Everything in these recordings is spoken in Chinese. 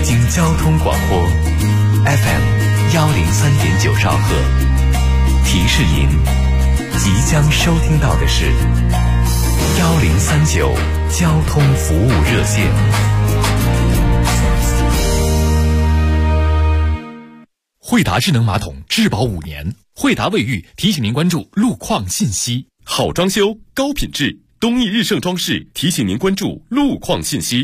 京交通广播 FM103.9兆赫，提示您即将收听到的是1039交通服务热线。 惠达智能马桶质保5年，惠达卫浴提醒您关注路况信息。 好装修高品质，东义日盛装饰提醒您关注路况信息。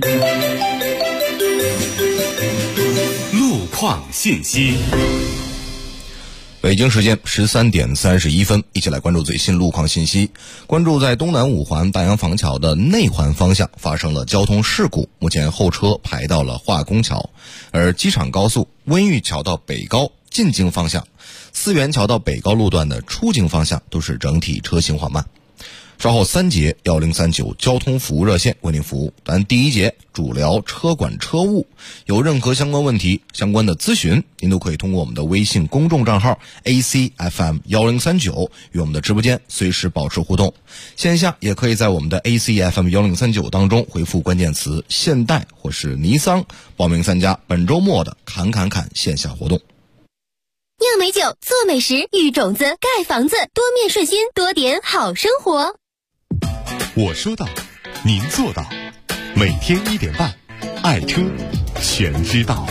路况信息。 北京时间13点31分，一起来关注最新路况信息。关注在东南5环大洋坊桥的内环方向发生了交通事故，目前后车排到了化工桥，而机场高速温榆桥到北高进京方向、思源桥到北高路段的出京方向都是整体车行缓慢。稍后3节1039交通服务热线为您服务。咱第1节主聊车管车务，有任何相关问题、相关的咨询，您都可以通过我们的微信公众账号 ACFM1039 与我们的直播间随时保持互动。线下也可以在我们的 ACFM1039 当中回复关键词现代或是尼桑，报名参加本周末的侃线下活动。 酿美酒，做美食，育种子，盖房子，多面顺心，多点好生活。 我说到，您做到。每天1点半，爱车全知道。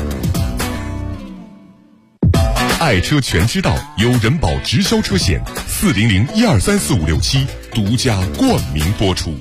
爱车全知道由人保直销车险400123456独家冠名播出。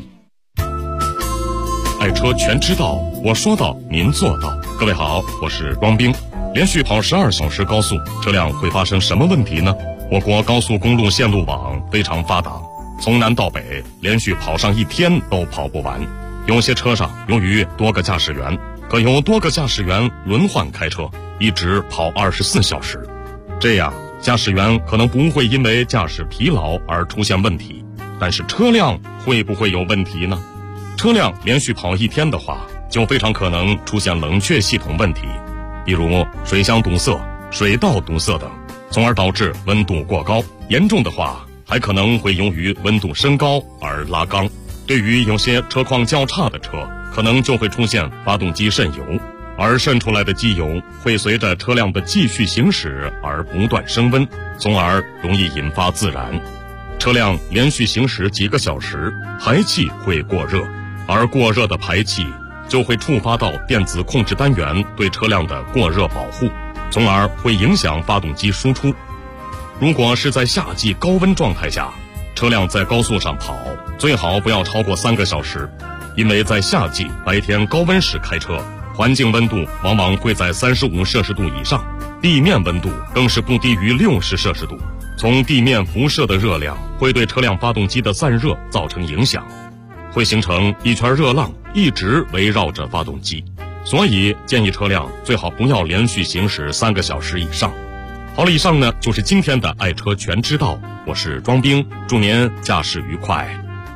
爱车全知道，我说到，您做到。各位好，我是庄兵。连续跑12小时高速，车辆会发生什么问题呢？我国高速公路线路网非常发达，从南到北连续跑上1天都跑不完。有些车上由于多个驾驶员，可由多个驾驶员轮换开车，一直跑24小时。这样驾驶员可能不会因为驾驶疲劳而出现问题，但是车辆会不会有问题呢？车辆连续跑1天的话，就非常可能出现冷却系统问题，比如水箱堵塞、水道堵塞等，从而导致温度过高。严重的话，还可能会由于温度升高而拉缸。对于有些车况较差的车，可能就会出现发动机渗油，而渗出来的机油会随着车辆的继续行驶而不断升温，从而容易引发自燃。车辆连续行驶几个小时，排气会过热，而过热的排气就会触发到电子控制单元对车辆的过热保护，从而会影响发动机输出。如果是在夏季高温状态下，车辆在高速上跑，最好不要超过3个小时，因为在夏季白天高温时开车，环境温度往往会在35摄氏度以上，地面温度更是不低于60摄氏度。从地面辐射的热量会对车辆发动机的散热造成影响，会形成一圈热浪，一直围绕着发动机，所以建议车辆最好不要连续行驶3个小时以上。好了，以上呢就是今天的爱车全知道，我是庄兵，祝您驾驶愉快。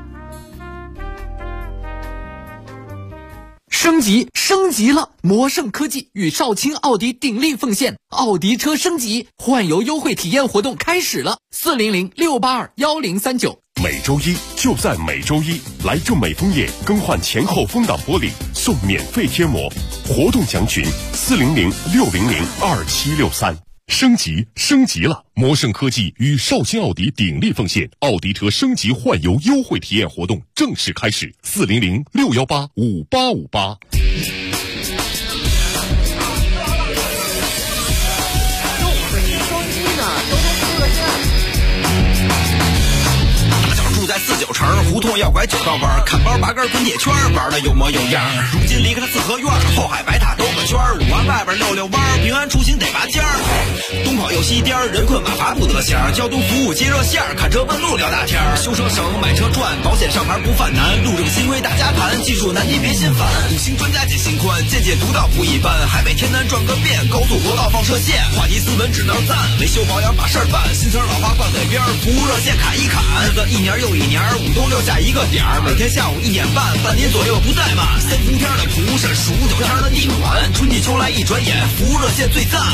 升级了！魔盛科技与少卿奥迪鼎力奉献奥迪车升级换油优惠体验活动开始了，400-682-1039。 每周一就在每周一，来正美枫叶更换前后风挡玻璃送免费贴膜，活动详询400-600-2763。升级了！魔盛科技与少卿奥迪鼎力奉献奥迪车升级换油优惠体验活动正式开始，400-618-5858。 住在49城胡同要拐9道弯，看包拔根滚铁圈，玩的有模有样。如今离开了四合院，后海白塔兜个圈，5环外边溜溜弯，平安出行得拔尖儿。东跑又西颠，人困马乏不得闲，交通服务接热线，看车问路聊大天。修车省，买车赚，保险上牌不犯难，路政新规大家谈，技术难题别心烦。5星专家解心宽，见解独到不一般，海北天南转个遍，高速国道放射线，话题斯文只能赞，维修保养把事儿办，新车老花放嘴边，服务热线砍一砍，日子1年又1年，5都6下一个点儿，每天下午1点半，半年左右不怠慢。3伏天的蒲是数9天的逆暖，春季秋来一转眼，服务热线最赞。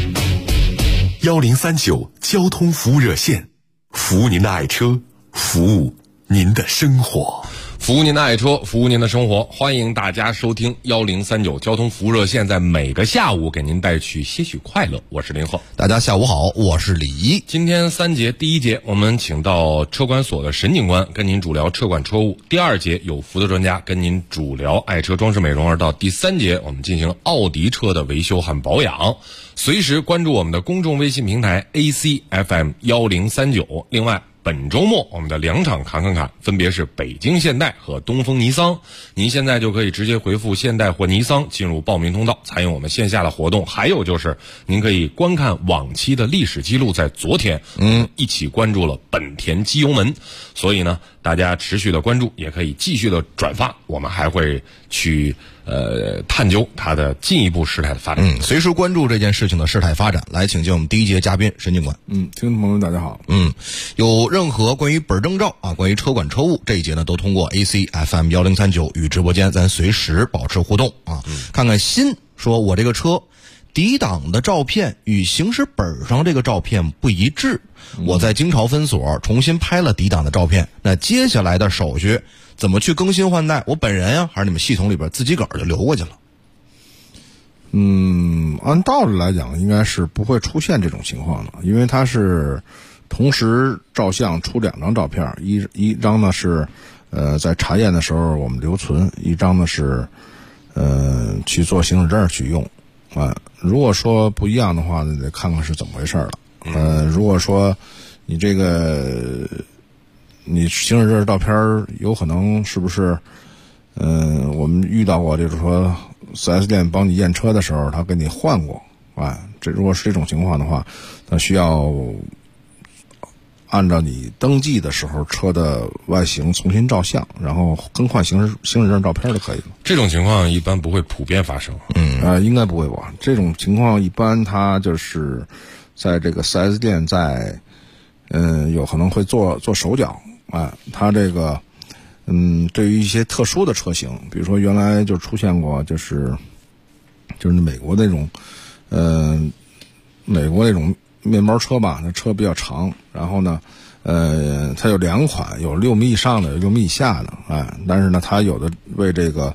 1039交通服务热线，服务您的爱车，服务您的生活。 服务您的爱车，服务您的生活，欢迎大家收听1039交通服务热线，在每个下午给您带去些许快乐。我是林鹤， 大家下午好，我是李一。 今天3节，第1节我们请到车管所的沈警官跟您主聊车管车务，第2节有福的专家跟您主聊爱车装饰美容，而到第3节我们进行奥迪车的维修和保养。随时关注我们的公众微信平台 ACFM1039。另外本周末我们的2场侃侃侃分别是北京现代和东风尼桑，您现在就可以直接回复现代或尼桑进入报名通道，参与我们线下的活动。还有就是您可以观看往期的历史记录，在昨天一起关注了本田机油门，所以呢大家持续的关注，也可以继续的转发，我们还会去探究它的进一步事态的发展。 随时关注这件事情的事态发展。来，请进我们第1节嘉宾沈警官。 听众朋友们大家好。 有任何关于本证照啊，关于车管车务这一节呢，都通过 ACFM1039与直播间咱随时保持互动啊。看看新说我这个车抵档的照片与行驶本上这个照片不一致，我在京朝分所重新拍了抵档的照片，那接下来的手续怎么去更新换代？我本人呀，还是你们系统里边自己个儿就留过去了？ 按道理来讲应该是不会出现这种情况的，因为它是同时照相出2张照片，一张呢是在查验的时候我们留存，一张呢是去做行驶证去用啊。如果说不一样的话呢，得看看是怎么回事了。如果说你这个你行驶证照片有可能是不是我们遇到过就是说 4S 店帮你验车的时候他给你换过啊，这如果是这种情况的话，那需要按照你登记的时候车的外形重新照相，然后更换行驶证照片就可以了。这种情况一般不会普遍发生。 应该不会吧？这种情况一般它就是在这个 4S 店在有可能会做手脚啊。它这个对于一些特殊的车型，比如说原来就出现过就是美国那种面包车吧，那车比较长，然后呢它有2款，有6米以上的，有6米以下的，但是呢它有的为这个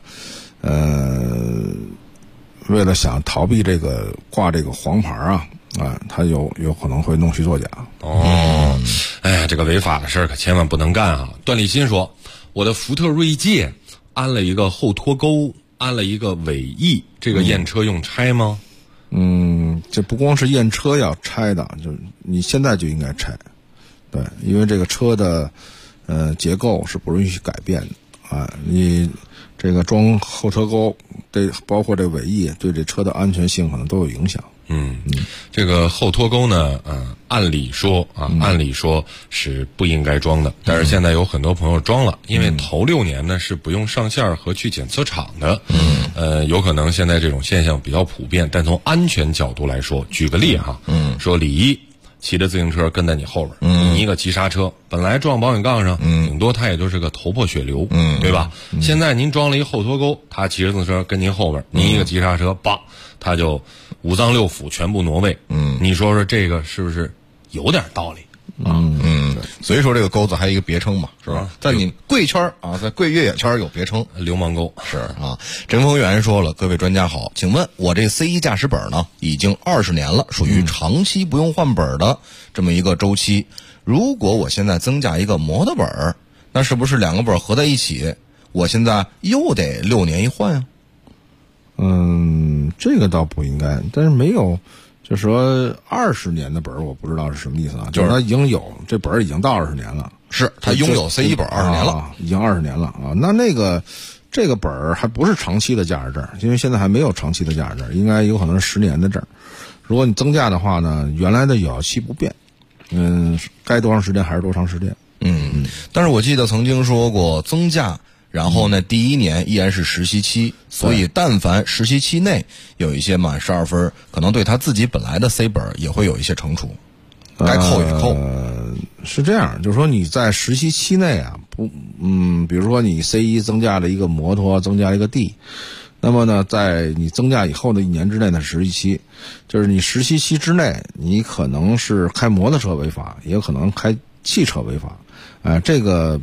为了想逃避这个挂这个黄牌它有可能会弄虚作假。 这个违法的事儿可千万不能干啊！段立新说，我的福特锐界安了一个后脱钩，安了一个尾翼，这个验车用拆吗？ 这不光是验车要拆的，就是你现在就应该拆。对，因为这个车的结构是不允许改变的你这个装后车钩，包括这尾翼，对这车的安全性可能都有影响。 这个后脱钩呢，按理说是不应该装的，但是现在有很多朋友装了，因为头6年呢是不用上线和去检测厂的。有可能现在这种现象比较普遍，但从安全角度来说，举个例说李一骑着自行车跟在你后边，你一个急刹车，本来撞保险杠上，顶多他也就是个头破血流，对吧？现在您装了一后脱钩，他骑着自行车跟您后边，您一个急刹车，他就5脏6腑全部挪位。你说这个是不是有点道理？ 所以说这个钩子还有一个别称嘛，是吧？在你贵圈在贵越野圈有别称， 流氓钩。 是啊。陈峰源说了，各位专家好，请问我这 C1 驾驶本呢，已经20年了，属于长期不用换本的这么一个周期。如果我现在增加一个摩托本，那是不是2个本合在一起，我现在又得6年一换啊？ 这个倒不应该，但是没有。就是说20年的本我不知道是什么意思啊，就是他已经有这本已经到20年了， 是他拥有 C1 本20年了， 已经20年了啊。那个这个本还不是长期的驾驶证，因为现在还没有长期的驾驶证，应该有可能是10年的证。如果你增驾的话呢，原来的有效期不变，该多长时间还是多长时间。 但是我记得曾经说过增驾。然后呢，第1年依然是实习期，所以但凡实习期内有一些满12分，可能对他自己本来的 C 本也会有一些惩处，该扣也扣。 是这样，就是说你在实习期内比如说你 C1 增加了一个摩托，增加了一个 D， 那么呢，在你增驾以后的1年之内的实习期，就是你实习期之内，你可能是开摩托车违法，也有可能开汽车违法，这个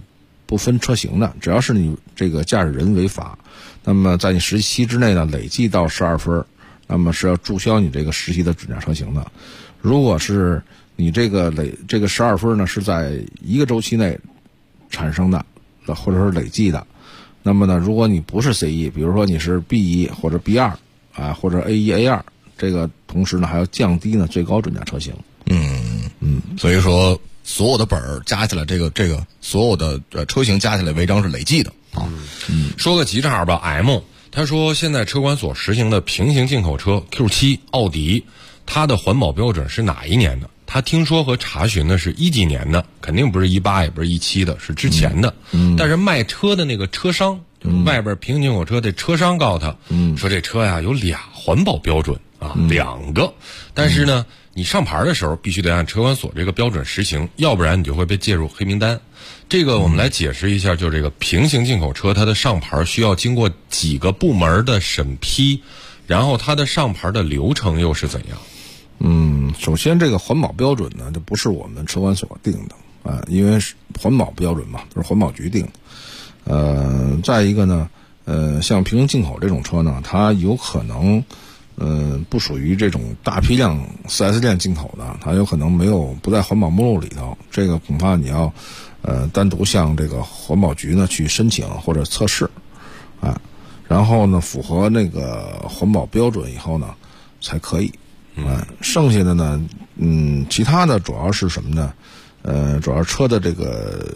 不分车型的，只要是你这个驾驶人违法，那么在你实习期之内呢累计到12分，那么是要注销你这个实习的准驾车型的。如果是你这个12分呢是在一个周期内产生的，或者是累计的，那么呢，如果你不是 C1， 比如说你是 B1 或者 B2 啊，或者 A1、A2， 这个同时呢还要降低呢最高准驾车型。 所以说所有的本儿加起来，这个所有的车型加起来违章是累计的啊。 说个急茬吧 ，M 他说现在车管所实行的平行进口车 Q7 奥迪，它的环保标准是哪一年的？他听说和查询的是一几年的，肯定不是18，也不是17的，是之前的。但是卖车的那个车商，外边平行进口车的车商告诉他，说这车呀有2环保标准啊，2个，但是呢，你上牌的时候必须得按车管所这个标准实行，要不然你就会被列入黑名单。这个我们来解释一下，就这个平行进口车，它的上牌需要经过几个部门的审批，然后它的上牌的流程又是怎样？ 首先这个环保标准呢，这不是我们车管所定的啊，因为是环保标准嘛，就是环保局定的。再一个呢，像平行进口这种车呢，它有可能不属于这种大批量 4S 店进口的，它有可能不在环保目录里头，这个恐怕你要单独向这个环保局呢去申请或者测试啊，然后呢符合那个环保标准以后呢才可以。剩下的呢，其他的主要是什么呢？主要车的这个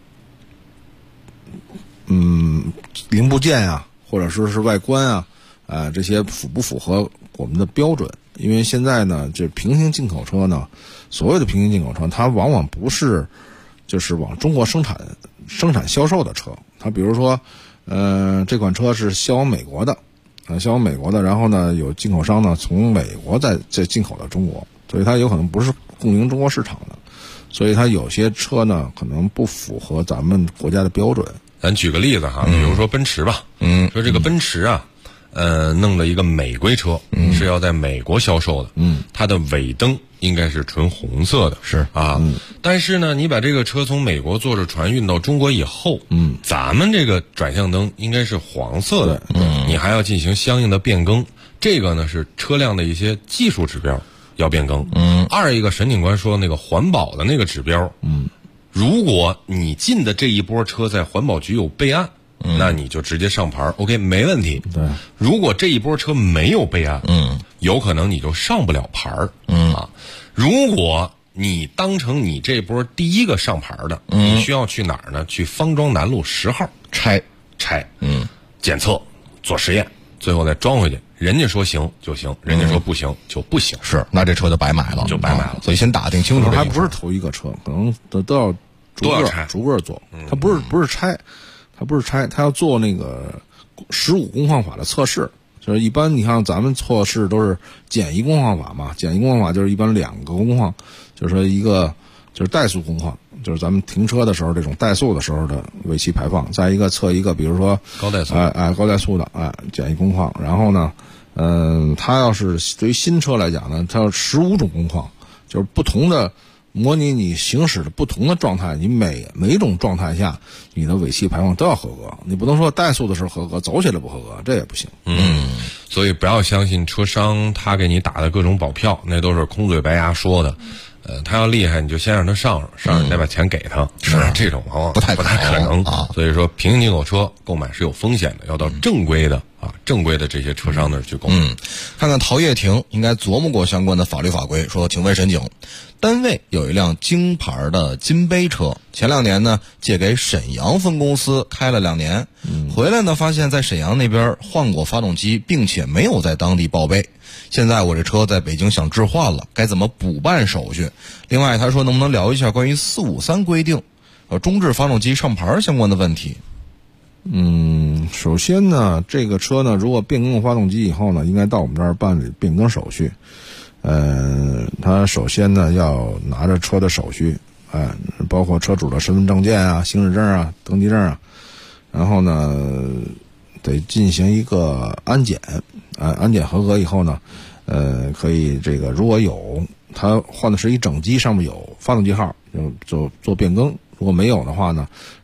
零部件啊，或者说是外观啊，这些符不符合我们的标准？因为现在呢，这平行进口车呢，所谓的平行进口车，它往往不是就是往中国生产销售的车。它比如说，这款车是销往美国的。销往美国的，然后呢，有进口商呢从美国再进口到中国，所以它有可能不是供应中国市场的，所以它有些车呢可能不符合咱们国家的标准。 咱举个例子哈，比如说奔驰吧，说这个奔驰啊，弄了一个美规车，是要在美国销售的，它的尾灯应该是纯红色的， 是啊，但是呢，你把这个车从美国坐着船运到中国以后，咱们这个转向灯应该是黄色的，你还要进行相应的变更，这个呢是车辆的一些技术指标要变更。二一个沈警官说那个环保的那个指标，如果你进的这一波车在环保局有备案，那你就直接上牌 ，OK， 没问题。 对， 如果这一波车没有备案，有可能你就上不了牌啊。如果你当成你这波第一个上牌的，你需要去哪儿呢？去方庄南路10号拆，检测做实验，最后再装回去。人家说行就行，人家说不行就不行。 是，那这车就白买了，所以先打听清楚。 还不是头一个车，可能都要逐个做。它不是拆。他要做那个15工况法的测试，就是一般你看咱们测试都是简易工况法嘛，简易工况法就是一般2个工况，就是说一个就是怠速工况，就是咱们停车的时候这种怠速的时候的尾气排放，再一个测一个比如说高怠速， 高怠速的简易工况，然后呢，它要是对于新车来讲呢，它有15种工况，就是不同的。模拟你行驶的不同的状态，你每一种状态下，你的尾气排放都要合格。你不能说怠速的时候合格，走起来不合格，这也不行。 所以不要相信车商他给你打的各种保票，那都是空嘴白牙说的。他要厉害，你就先让他上你再把钱给他。是这种往往不太可能啊。所以说，平行进口车购买是有风险的，要到正规的这些车商那儿去购买。 看看陶业庭应该琢磨过相关的法律法规。说，请问沈警，单位有一辆京牌的金杯车，前2年呢借给沈阳分公司开了2年，回来呢发现在沈阳那边换过发动机，并且没有在当地报备。现在我这车在北京想置换了，该怎么补办手续？另外他说能不能聊一下关于453规定中置发动机上牌相关的问题？ 首先呢，这个车呢如果变更发动机以后呢，应该到我们这儿办理变更手续。他首先呢要拿着车的手续，包括车主的身份证件啊、行驶证啊、登记证啊，然后呢得进行一个安检，安检合格以后呢，可以这个如果有他换的是一整机，上面有发动机号，就做变更；如果没有的话呢，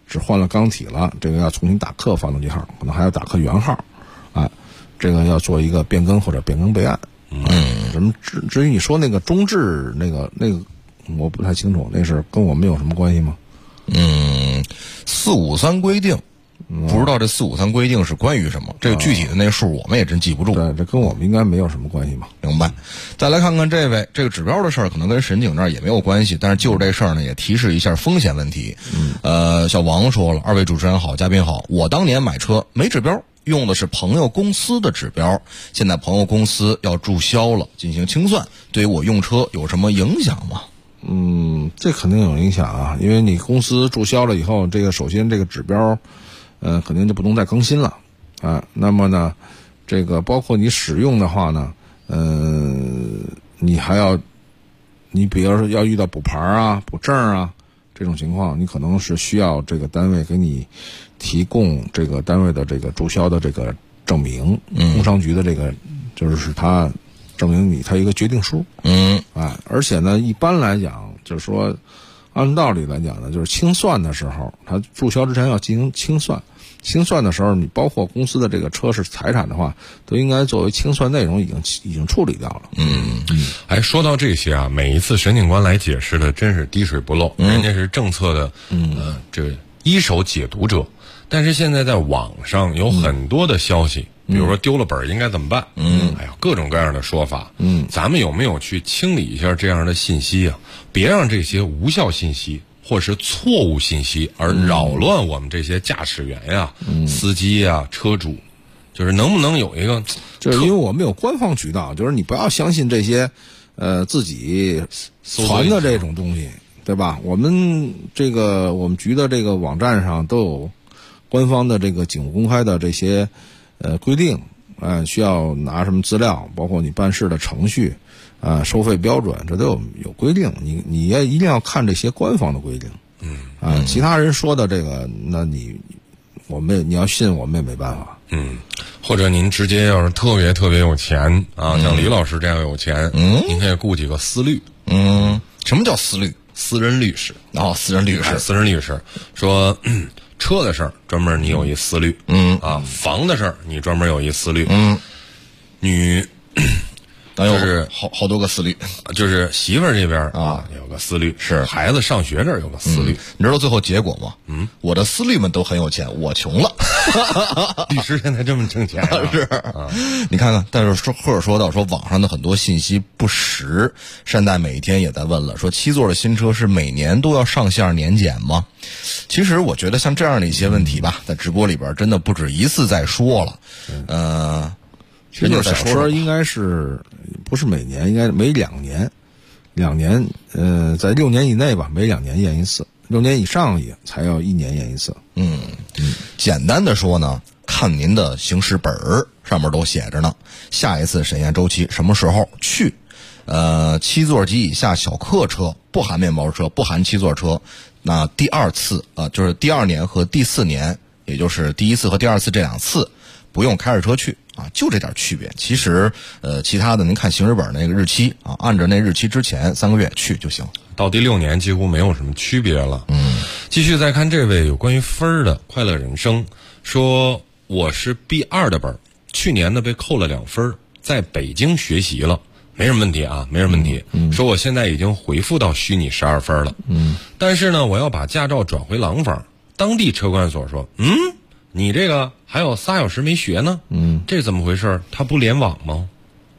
只换了钢体了，这个要重新打刻发动机号，可能还要打刻原号，这个要做一个变更或者变更备案。什么至于你说那个中置那个我不太清楚，那是跟我们有什么关系吗 ？453规定，不知道这453规定是关于什么，这个具体的那数我们也真记不住。 对，这跟我们应该没有什么关系嘛。 明白。再来看看这位，这个指标的事儿可能跟沈警这儿也没有关系，但是就是这事儿呢，也提示一下风险问题。小王说了，二位主持人好，嘉宾好，我当年买车没指标，用的是朋友公司的指标，现在朋友公司要注销了，进行清算，对于我用车有什么影响吗？ 这肯定有影响啊，因为你公司注销了以后，这个首先这个指标肯定就不能再更新了那么呢，这个包括你使用的话呢，你比如说要遇到补牌啊、补证啊这种情况，你可能是需要这个单位给你提供这个单位的这个注销的这个证明，工商局的这个就是他证明他一个决定书。而且呢，一般来讲就是说，按道理来讲呢，就是清算的时候，他注销之前要进行清算。清算的时候，你包括公司的这个车是财产的话，都应该作为清算内容已经处理掉了。 说到这些啊，每一次沈警官来解释的真是滴水不漏，人家是政策的这个一手解读者。但是现在在网上有很多的消息，比如说丢了本应该怎么办？各种各样的说法。咱们有没有去清理一下这样的信息啊？别让这些无效信息或是错误信息而扰乱我们这些驾驶员呀、司机呀、车主，就是能不能有一个？ 就是因为我们有官方渠道，就是你不要相信这些自己传的这种东西，对吧？我们局的这个网站上都有官方的这个警务公开的这些规定，需要拿什么资料，包括你办事的程序，收费标准，这都有规定。你也一定要看这些官方的规定。其他人说的这个，那你要信我们也没办法。 或者您直接要是特别特别有钱像李老师这样有钱，您可以雇几个司律。 什么叫司律？ 私人律师。 私人律师。 私人律师说。车的事儿专门你有一司律，房的事儿你专门有一司律，就是好多个司律， 就是媳妇儿这边有个司律， 是孩子上学这儿有个司律， 你知道最后结果吗？我的司律们都很有钱，我穷了。 律师现在这么挣钱是你看看，但是或者说到网上的很多信息不实，善代每一天也在问了，说7座的新车是每年都要上线年检吗？其实我觉得像这样的一些问题吧，在直播里边真的不止一次在说了。 其实小车应该是不是每年，应该每2年，2年，在6年以内吧，每2年验一次，6年以上也才要1年验一次。 简单的说呢，看您的行驶本儿上面都写着呢，下一次审验周期什么时候去？7座及以下小客车，不含面包车，不含7座车，那第2次就是第2年和第4年，也就是第1次和第2次这2次，不用开着车去就这点区别。其实其他的您看行驶本那个日期按照那日期之前3个月去就行。 到第6年几乎没有什么区别了。继续再看这位有关于分儿的快乐人生，说我是 B2 的本，去年呢被扣了2分，在北京学习了。没什么问题没什么问题。说我现在已经回复到虚拟12分了。但是呢，我要把驾照转回廊坊。当地车管所说，你这个还有3小时没学呢。这怎么回事？他不联网吗？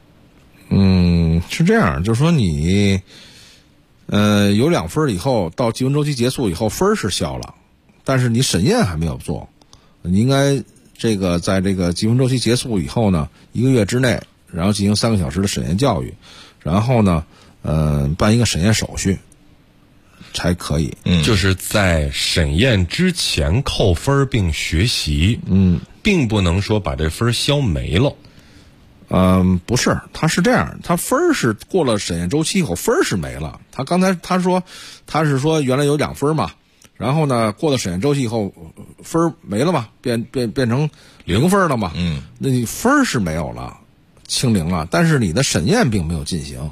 是这样，就是说你有2分以后，到记分周期结束以后，分是消了，但是你审验还没有做。你应该这个在这个记分周期结束以后呢，1个月之内，然后进行3个小时的审验教育，然后呢办一个审验手续才可以。 就是在审验之前扣分并学习，并不能说把这分消没了。 不是，他是这样，他分是过了审验周期以后分是没了。他刚才他是说原来有2分嘛，然后呢过了审验周期以后分没了嘛，变成0分了嘛。那你分是没有了，清零了，但是你的审验并没有进行。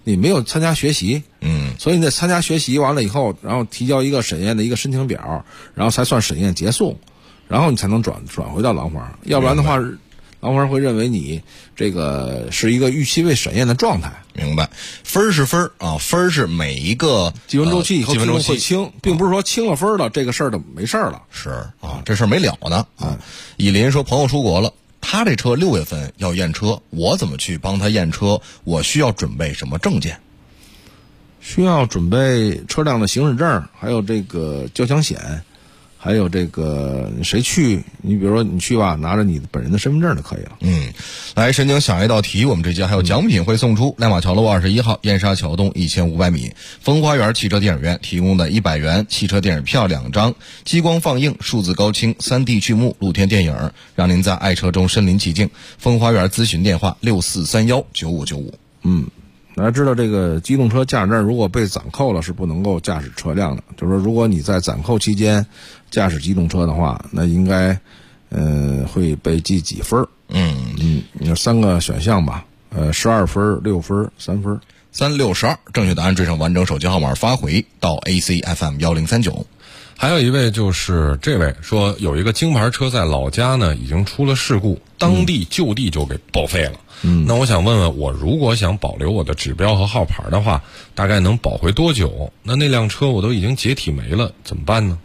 你没有参加学习，所以你得参加学习完了以后，然后提交一个审验的一个申请表，然后才算审验结束，然后你才能转回到廊坊，要不然的话，廊坊会认为你这个是一个预期未审验的状态。 明白，分是分啊，分是每一个计分周期以后自动会计分周期清，并不是说清了分了这个事儿就没事了。 是啊，这事儿没了呢啊。以林说朋友出国了，他这车6月份要验车，我怎么去帮他验车？我需要准备什么证件？ 需要准备车辆的行驶证，还有这个交强险，还有这个谁去，你比如说你去吧，拿着你本人的身份证就可以了。 来，神经想一道题，我们这节还有奖品会送出。亮马桥路21号燕莎桥东1500米风花园汽车电影院提供的100元汽车电影票2张，激光放映、数字高清、3D 剧目露天电影，让您在爱车中身临其境。风花园咨询电话64319595。 大家知道这个机动车驾驶证如果被暂扣了是不能够驾驶车辆的，就是说如果你在暂扣期间驾驶机动车的话，那应该会被记几分？有3个选项吧，12分、6分、3分。 3、6、12，正确答案缀上完整手机号码发回到 ACFM 1039。 还有一位就是这位说，有一个京牌车在老家呢已经出了事故，当地就地就给报废了。那我想问问，我如果想保留我的指标和号牌的话，大概能保回多久？那辆车我都已经解体没了，怎么办呢？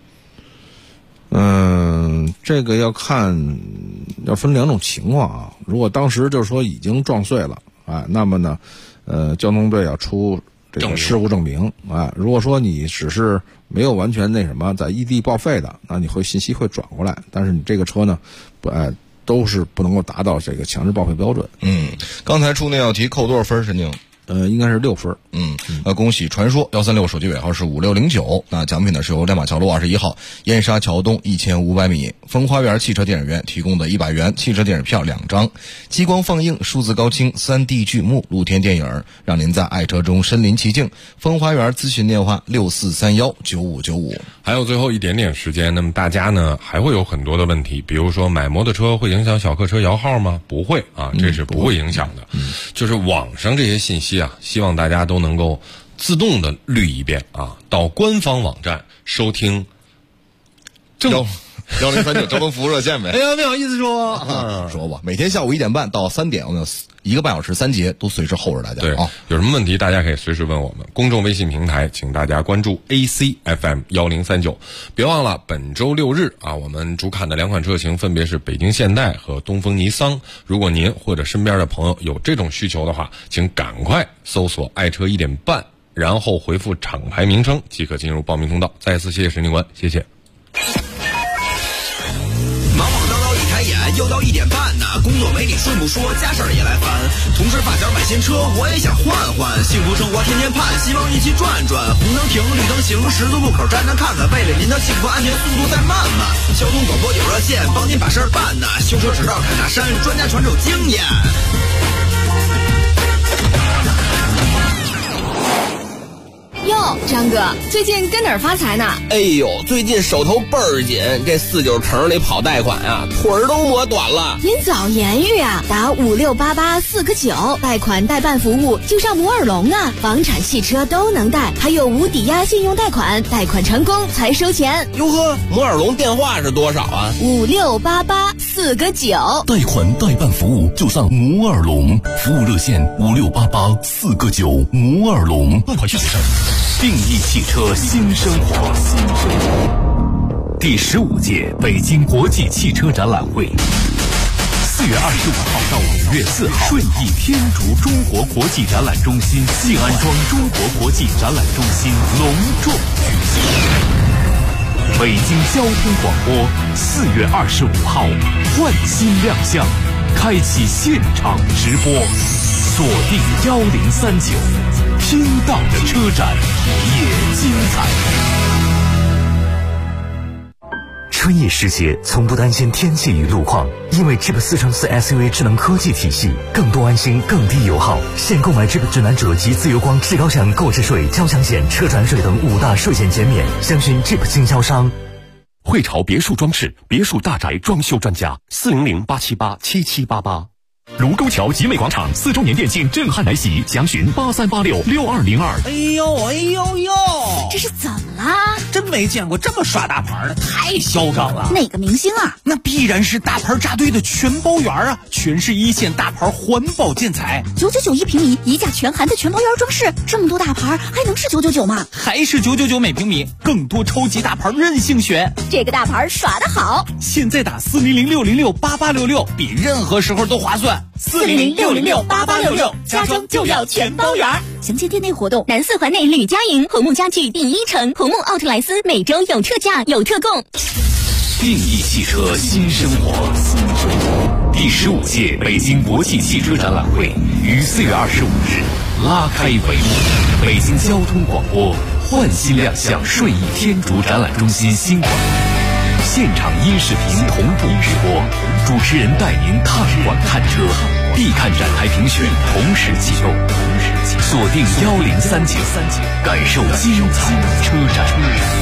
这个要分2种情况啊。如果当时就是说已经撞碎了那么呢，交通队要出这个事故证明如果说你只是没有完全在异地报废的，那你信息会转过来，但是你这个车呢，都是不能够达到这个强制报废标准。 刚才出那道题扣多少分？神经？ 应该是6分。 恭喜传说136手机尾号是5609。那奖品呢是由亮马桥路21号燕莎桥东1500米风花园汽车电影院提供的100元汽车电影票2张，激光放映、数字高清、3D 剧目露天电影，让您在爱车中身临其境。风花园咨询电话64319595。还有最后一点点时间，那么大家呢还会有很多的问题，比如说买摩托车会影响小客车摇号吗？不会啊，这是不会影响的。就是网上这些信息希望大家都能够自动的滤一遍到官方网站收听1039交通服务热线呗。 哎呀，没好意思说说吧，每天下午1点半到3点，我们有1个半小时3节都随时候着大家。 对有什么问题大家可以随时问我们。公众微信平台请大家关注 ACFM 1039。别忘了本周6日我们主侃的2款车型分别是北京现代和东风尼桑。如果您或者身边的朋友有这种需求的话，请赶快搜索爱车1点半，然后回复厂牌名称即可进入报名通道。再次谢谢沈警官，谢谢。 忙忙叨叨一开眼，又到1点半呢，工作没你顺不说，家事儿也来烦。同事发小买新车，我也想换换，幸福生活天天盼，希望一起转转。红灯停，绿灯行，十字路口站站看看，为了您的幸福安全，速度再慢慢。交通广播有热线，帮您把事儿办呢。修车直到砍大山，专家传授经验。 哟，张哥，最近跟哪儿发财呢？ 哎呦，最近手头倍儿紧，这49城里跑贷款腿儿都磨短了。 您早言语打5688-4个9，贷款代办服务就上摩尔龙房产、汽车都能贷，还有无抵押信用贷款，贷款成功才收钱。 哟呵，摩尔龙电话是多少 ？5688-4个9， 贷款代办服务就上摩尔龙，服务热线5688-4个9，摩尔龙，办款需谨慎。定义汽车新生活。第15届北京国际汽车展览会，4月25号到5月4号，顺义天竺中国国际展览中心、静安庄中国国际展览中心隆重举行。北京交通广播4月25号换新亮相，开启现场直播，锁定1039。听到的车展也精彩。 春意时节从不担心天气与路况，因为 Jeep 4x4 SUV 智能科技体系，更多安心，更低油耗。现购买 Jeep 指南者及自由光至高享购置税、交强险、车船税等5大税险减免，详询 Jeep 经销商。 汇潮别墅装饰，别墅大宅装修专家，400-878-7788。 卢沟桥集美广场4周年店庆震撼来袭，详询83866202。 哎呦， 这是怎么啦？ 真没见过这么耍大牌的，太嚣张了。 哪个明星啊？ 那必然是大牌扎堆的全包园啊，全是一线大牌环保建材 ，999一平米，一价全含的全包园装饰，这么多大牌还能是999吗？ 还是999每平米，更多超级大牌任性选。 这个大牌耍得好， 现在打400-606-8866，比任何时候都划算。 400-606-8866，家装就要全包园。详见店内活动。 南4环内吕家营红木家具第1城，红木奥特莱斯每周有特价有特供。 定义汽车新生活。第15届北京国际汽车展览会于4月25日拉开帷幕。北京交通广播焕新亮相顺义天竺展览中心新馆，现场音视频同步直播，主持人带您踏馆看车，必看展台评选同时启动，锁定1039，感受精彩车展。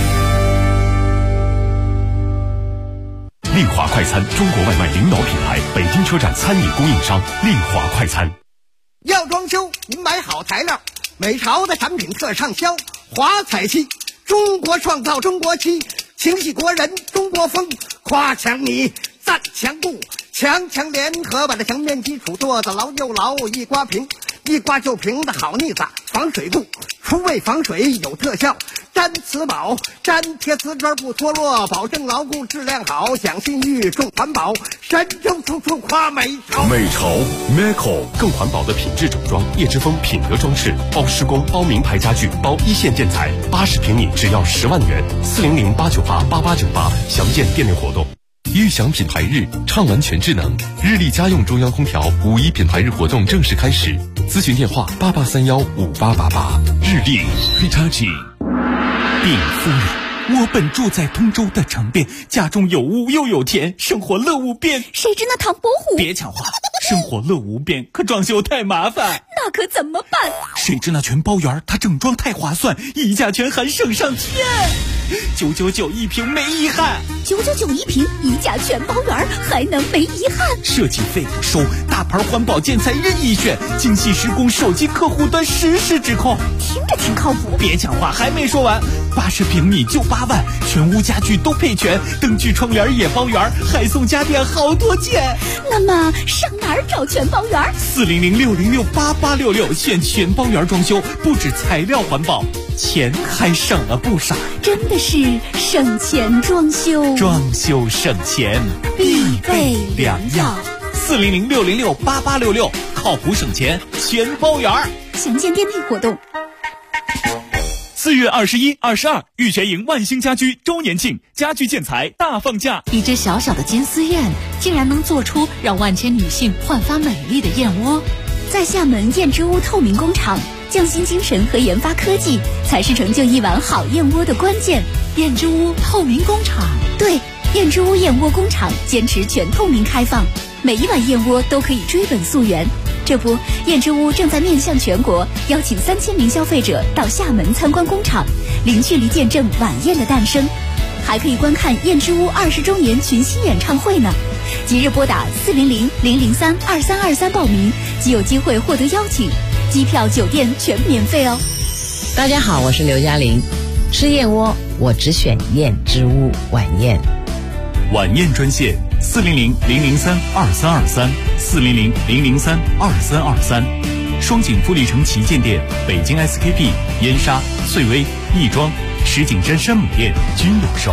令华快餐，中国外卖领导品牌，北京车站餐饮供应商，令华快餐。 要装修，您买好材料，美潮的产品特畅销，华彩漆，中国创造中国漆，情系国人中国风，夸强你赞强固，强联合把这墙面基础做得牢又牢，一刮平，一刮就平的好腻子，防水固，除味防水有特效，粘瓷宝，粘贴瓷砖不脱落，保证牢固质量好，讲信誉重环保，神州处处夸美潮。 美潮 Meco 更环保的品质整装，叶之峰品德装饰，包施工，包名牌家具，包一线建材，80平米只要10万元，400-898-8898，详见店内活动。 悦享品牌日，畅玩全智能，日立家用中央空调5·1品牌日活动正式开始，咨询电话88315888。日立 Hitachi。 禀夫人，我本住在通州的城边，家中有屋又有田，生活乐无边。 谁知那唐伯虎？ 别抢话，生活乐无边，可装修太麻烦。 那可怎么办？ 谁知那全包园，它整装太划算，一价全含省上天。999一平没遗憾 ，999一平，一价全包园，还能没遗憾？ 设计费不收，大牌环保建材任意选，精细施工，手机客户端实时指控， 听着挺靠谱。 别抢话，还没说完，80平米就8万，全屋家具都配全，灯具窗帘也包圆，还送家电好多件。 那么上哪儿找全包园 ？400-606-8866，选全包园装修，不止材料环保，钱还省了不少。 真的是省钱装修， 装修省钱必备良药。400-606-8866，靠谱省钱全包园。 详见店内活动。 4月21、22，玉泉营万兴家居周年庆，家居建材大放价。 一只小小的金丝燕，竟然能做出让万千女性焕发美丽的燕窝。 在厦门燕之屋透明工厂，匠心精神和研发科技才是成就一碗好燕窝的关键。 燕之屋透明工厂， 对，燕之屋燕窝工厂坚持全透明开放，每一碗燕窝都可以追本溯源。这不，燕之屋正在面向全国，邀请3000名消费者到厦门参观工厂，零距离见证晚宴的诞生，还可以观看燕之屋20周年群星演唱会呢。即日拨打400-003-2323报名，即有机会获得邀请，机票、酒店全免费哦。 大家好，我是刘嘉玲，吃燕窝我只选燕之屋晚宴。 晚宴专线400-003-2323，400-003-2323，双井富力城旗舰店、北京 SKP、燕莎、穗薇、亦庄、石景山山姆店均有售。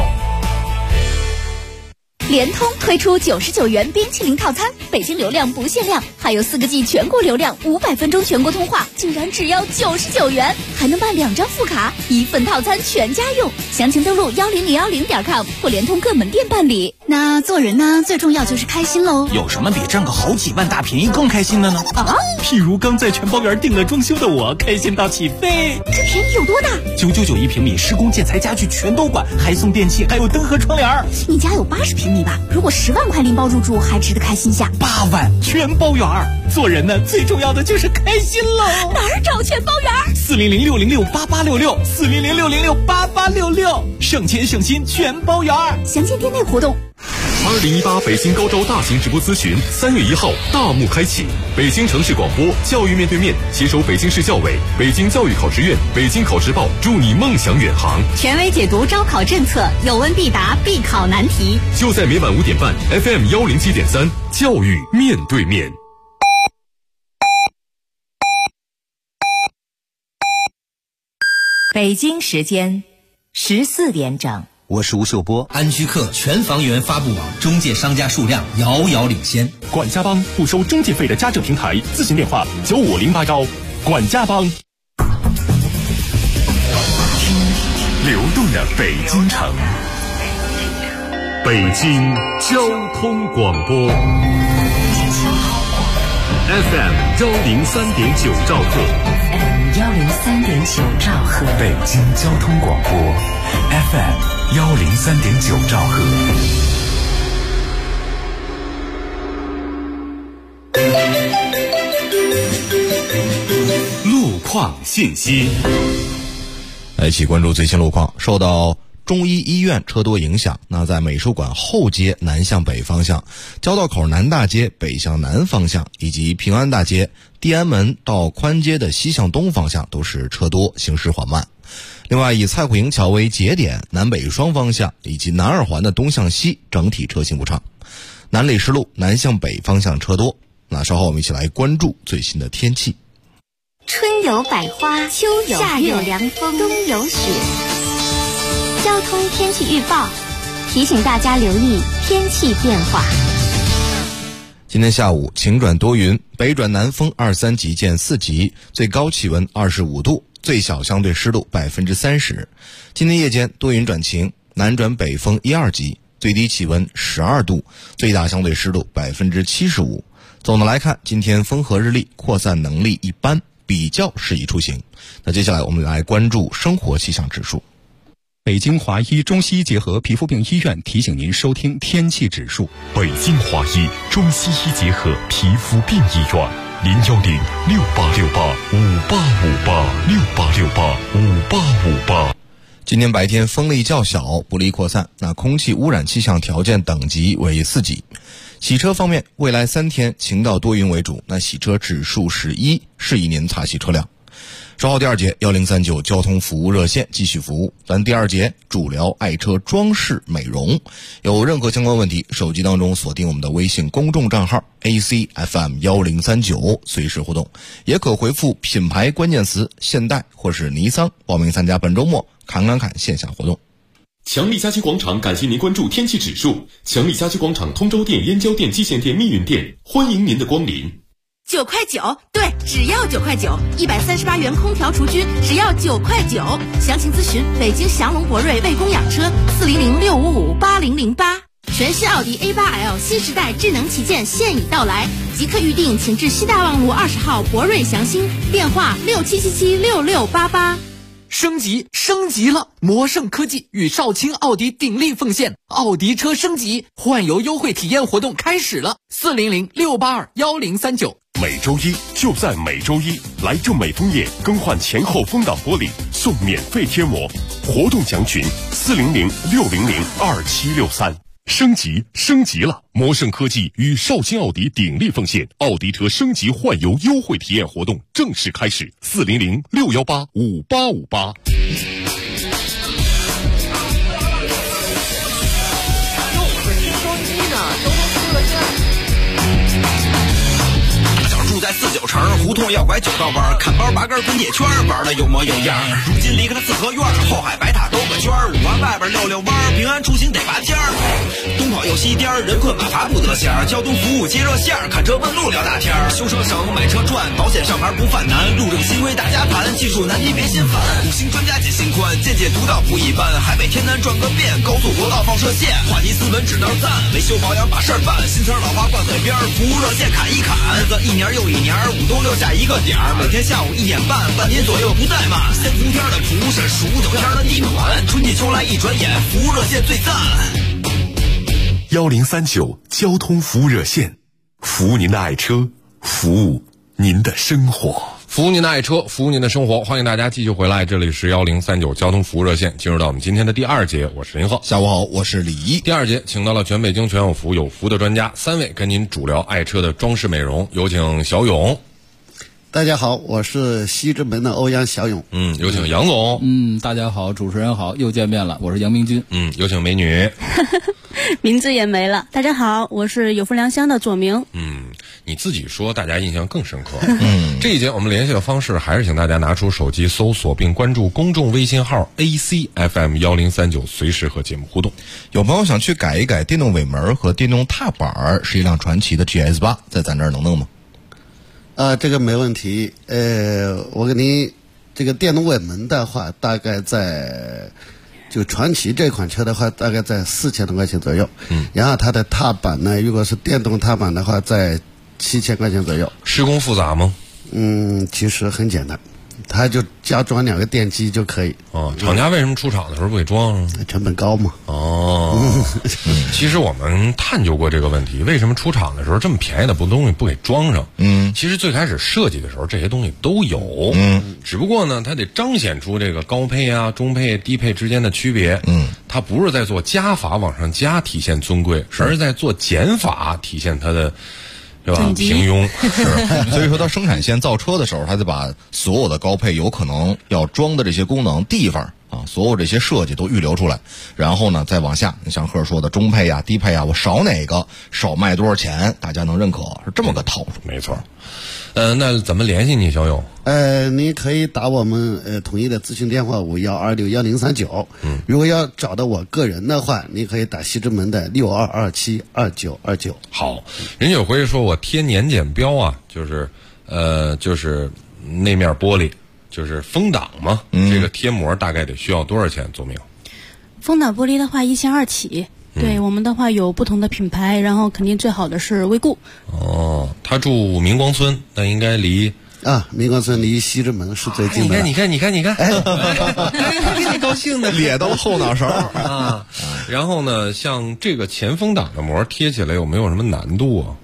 联通推出99元冰淇淋套餐，北京流量不限量，还有4个G 全国流量，500分钟全国通话，竟然只要99元，还能办2张副卡，1份套餐全家用。详情登录10010.com 或联通各门店办理。那做人呢，最重要就是开心喽。 有什么比挣个好几万大便宜更开心的呢？譬如刚在全包园订了装修的我，开心到起飞。 这便宜有多大 ？999一平米，施工建材家具全都管，还送电器，还有灯和窗帘。 你家有80平米吧？如果10万块拎包入住，还值得开心下。 8万全包园。做人呢，最重要的就是开心喽。 哪儿找全包园 ？400-606-8866，400-606-8866，省钱省心全包园。 详见店内活动。 2018北京高招大型直播咨询3月1号大幕开启，北京城市广播教育面对面携手北京市教委、北京教育考试院、北京考试报，祝你梦想远航。 权威解读招考政策，有问必答，必考难题。 就在每晚5点半 FM 107.3，教育面对面。 北京时间14点整。 我是吴秀波。安居客全房源发布网中介商家数量遥遥领先。 管家帮不收中介费的家政平台，咨询电话95081。管家帮。 听流动的北京城，北京交通广播 FM 103.9兆赫 103.9兆赫， 北京交通广播 FM 103.9兆赫。 路况信息， 来一起关注最新路况。受到中医医院车多影响，那在美术馆后街南向北方向、交道口南大街北向南方向，以及平安大街地安门到宽街的西向东方向都是车多，行驶缓慢。另外，以蔡虎营桥为节点，南北双方向以及南二环的东向西整体车行不畅。南礼士路南向北方向车多。那稍后我们一起来关注最新的天气。 春有百花，秋有夏有凉风，冬有雪。交通天气预报提醒大家留意天气变化。 今天下午晴转多云，北转南风2-3级见4级，最高气温25度，最小相对湿度30%。今天夜间多云转晴，南转北风1-2级，最低气温12度，最大相对湿度75%。总的来看，今天风和日丽，扩散能力一般，比较适宜出行。那接下来我们来关注生活气象指数。 北京华医中西医结合皮肤病医院提醒您收听天气指数。 北京华医中西医结合皮肤病医院，0106868585858，68685858。 今天白天风力较小，不利扩散，那空气污染气象条件等级为4级。洗车方面，未来3天晴到多云为主，那洗车指数是1，适宜您擦洗车辆。稍后第2节1039交通服务热线继续服务。咱第2节主聊爱车装饰美容，有任何相关问题，手机当中锁定我们的微信公众账号 ACFM1039，随时互动，也可回复品牌关键词现代或是尼桑，报名参加本周末侃线下活动。 强力家居广场感谢您关注天气指数。强力家居广场通州店、燕郊店、蓟县店、密云店，欢迎您的光临。 9块9，对，只要9块9，138元空调除菌，只要9块9。详情咨询北京祥龙博瑞魏公养车400655808。全新奥迪 A8L 新时代智能旗舰现已到来，即刻预定，请至西大望路20号博瑞祥兴，电话67776688。 升级了！魔盛科技与少卿奥迪鼎力奉献，奥迪车升级换油优惠体验活动开始了，400-682-1039。 每周一就在每周一，来正美枫叶更换前后风挡玻璃送免费贴膜，活动详询400-600-2763。升级了！魔盛科技与少卿奥迪鼎力奉献，奥迪车升级换油优惠体验活动正式开始，400-618-5858。 住在49城胡同要拐9道弯，看包拔根滚铁圈，玩的有模有样。如今离开了四合院，后海白塔兜个圈，5环外边溜弯，平安出行得拔尖儿。东跑又西颠，人困马乏不得闲，交通服务接热线，看车问路聊大天。修车省买车赚，保险上牌不犯难，路政新规大家盘，技术难题别心烦。5星专家解心宽，见解独到不一般，海北天南转个遍，高速国道放射线，话题斯文指道赞，维修保养把事儿办，新车老花挂嘴边，服务热线砍一砍，日子一年又一年，5冬6夏一个点儿，每天下午1点半，半年左右不怠慢。3伏天的蒲是数9天的地暖，春季秋来一转眼，服务热线最赞。 1039交通服务热线，服务您的爱车，服务您的生活。 服务您的爱车，服务您的生活，欢迎大家继续回来，这里是1039交通服务热线，进入到我们今天的第2节，我是林鹤。 下午好，我是李一。 第2节请到了全北京全有服有服的专家3位，跟您主聊爱车的装饰美容，有请小勇。 大家好，我是西直门的欧阳小勇。 有请杨总。 大家好，主持人好，又见面了，我是杨明军。 有请美女。 名字也没了。大家好，我是有福良乡的左明。 你自己说，大家印象更深刻。这一节我们联系的方式还是请大家拿出手机搜索并关注公众微信号 ACFM1039，随时和节目互动。 有朋友想去改一改电动尾门和电动踏板，是一辆传祺的 GS8，在咱这儿能弄吗？ 这个没问题。我给您这个电动尾门的话，大概在就传祺这款车的话，大概在4000多块钱左右。然后它的踏板呢，如果是电动踏板的话，在7000块钱左右。 施工复杂吗？ 其实很简单，它就加装2个电机就可以。 厂家为什么出厂的时候不给装？ 成本高嘛。 其实我们探究过这个问题，为什么出厂的时候这么便宜的东西不给装上？其实最开始设计的时候这些东西都有，只不过呢，它得彰显出这个高配啊、中配、低配之间的区别。它不是在做加法往上加体现尊贵，而是在做减法体现它的。对吧？平庸是，所以说到生产线造车的时候，他就把所有的高配有可能要装的这些功能地方啊，所有这些设计都预留出来，然后呢再往下，你像贺说的中配啊、低配啊，我少哪个少卖多少钱，大家能认可，是这么个套路。 没错。那怎么联系你，小勇？ 你可以打我们统一的咨询电话51261039。如果要找到我个人的话，你可以打西直门的62272929。 好，人家有回说我贴年检标啊，就是那面玻璃，就是风挡嘛，这个贴膜大概得需要多少钱？左明？ 风挡玻璃的话1200起。对，我们的话有不同的品牌，然后肯定最好的是威固。 他住明光村，那应该离明光村离西直门是最近的。 你看，高兴的咧到后脑勺啊！然后呢，像这个前风挡的膜贴起来有没有什么难度啊？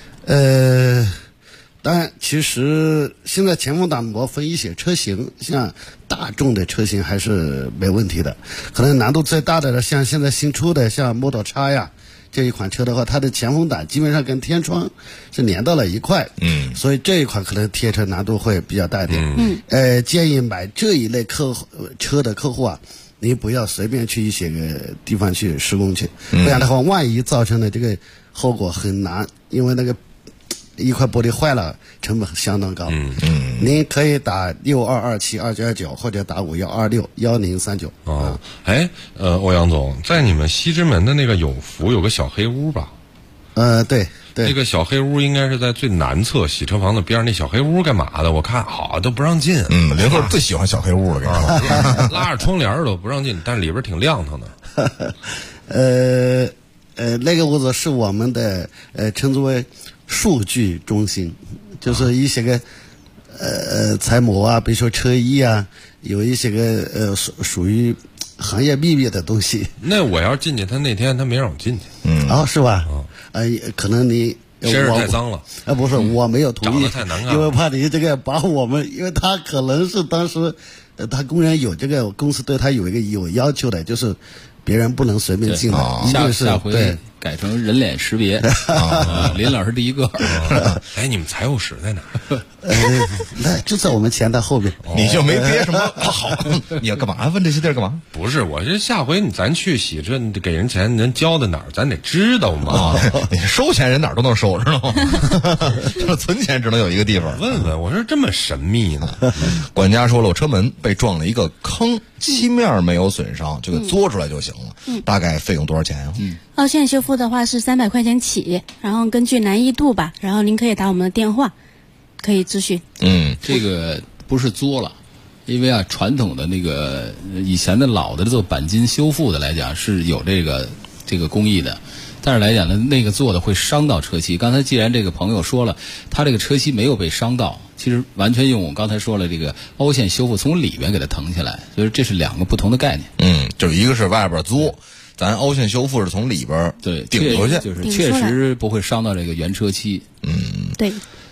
当然，其实现在前风挡膜分一些车型，像大众的车型还是没问题的。可能难度最大的，像现在新出的像 Model X 呀这一款车的话，它的前风挡基本上跟天窗是连到了一块，所以这一款可能贴车难度会比较大一点。建议买这一类车的客户啊，你不要随便去一些个地方去施工去，不然的话，万一造成的这个后果很难，因为那个一块玻璃坏了，成本相当高。您可以打62272929，或者打51261039。 欧阳总，在你们西直门的那个有福有个小黑屋吧？ 对。 这个小黑屋应该是在最南侧洗车房的边上。那小黑屋干嘛的？我看好都不让进。 林鹤最喜欢小黑屋了，跟你说， 拉着窗帘都不让进，但是里边挺亮堂的。 那个屋子是我们的称之为数据中心，就是一些个材模啊，比如说车衣啊，有一些个属于行业秘密的东西。 那我要进去，他那天他没让我进去。 是吧？可能你身上太脏了。 不是，我没有同意， 长得太难看， 因为怕你这个把我们，因为他可能是当时他工人有这个公司对他有一个有要求的，就是别人不能随便进来，一定是下回改成人脸识别。林老师第一个。 你们财务室在哪？ 那就在我们前台后边。 你就没憋什么好？你要干嘛？问这些地儿干嘛？ 不是，我这下回咱去洗车，给人钱，人交在哪儿，咱得知道嘛。 你收钱人哪儿都能收，知道吗？就是存钱只能有一个地方。 问问，我说这么神秘呢？ 管家说了，我车门被撞了一个坑，漆面没有损伤，就给嘬出来就行了。大概费用多少钱啊？ 凹陷修复的话是300块钱起，然后根据难易度吧，然后您可以打我们的电话，可以咨询。 这个不是作了，因为传统的那个以前的老的做钣金修复的来讲是有这个工艺的，但是来讲呢，那个做的会伤到车漆。刚才既然这个朋友说了，他这个车漆没有被伤到，其实完全用我刚才说了这个凹陷修复从里边给它腾起来，所以这是2个不同的概念。 就是一个是外边作。咱凹陷修复是从里边顶回去， 就是确实不会伤到这个原车漆。 对。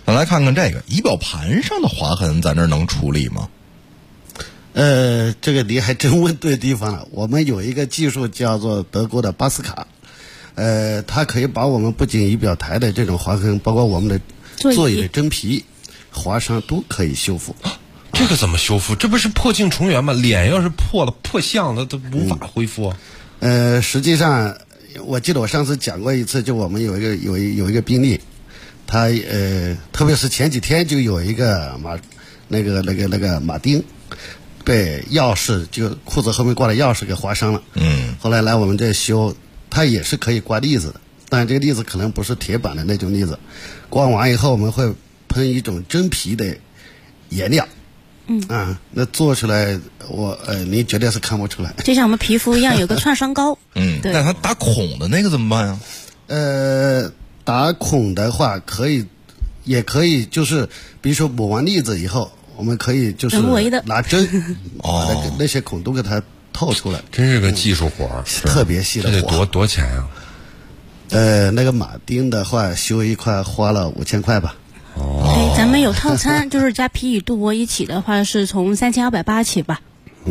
咱来看看这个仪表盘上的划痕，咱这能处理吗？ 这个你还真问对地方了。我们有一个技术叫做德国的巴斯卡，它可以把我们不仅仪表台的这种划痕，包括我们的座椅的真皮划伤都可以修复。 这个怎么修复？这不是破镜重圆吗？脸要是破了破相，它都无法恢复。 实际上我记得我上次讲过一次，就我们有一个病例，他特别是前几天就有一个那个马丁被钥匙，就裤子后面挂的钥匙给划伤了。后来来我们这修，他也是可以刮栗子的，但这个栗子可能不是铁板的那种栗子。刮完以后我们会喷一种真皮的颜料。那做出来你绝对是看不出来， 就像我们皮肤一样有个创伤膏。对。 那它打孔的那个怎么办呀？ 打孔的话也可以，就是比如说抹完栗子以后，我们可以就是拿针把那些孔都给它透出来。 真是个技术活儿， 特别细的活。 这得多钱呀？ 那个马丁的话修一块花了5000块吧。 咱们有套餐，就是加皮与镀膜一起的话，是从3280起吧。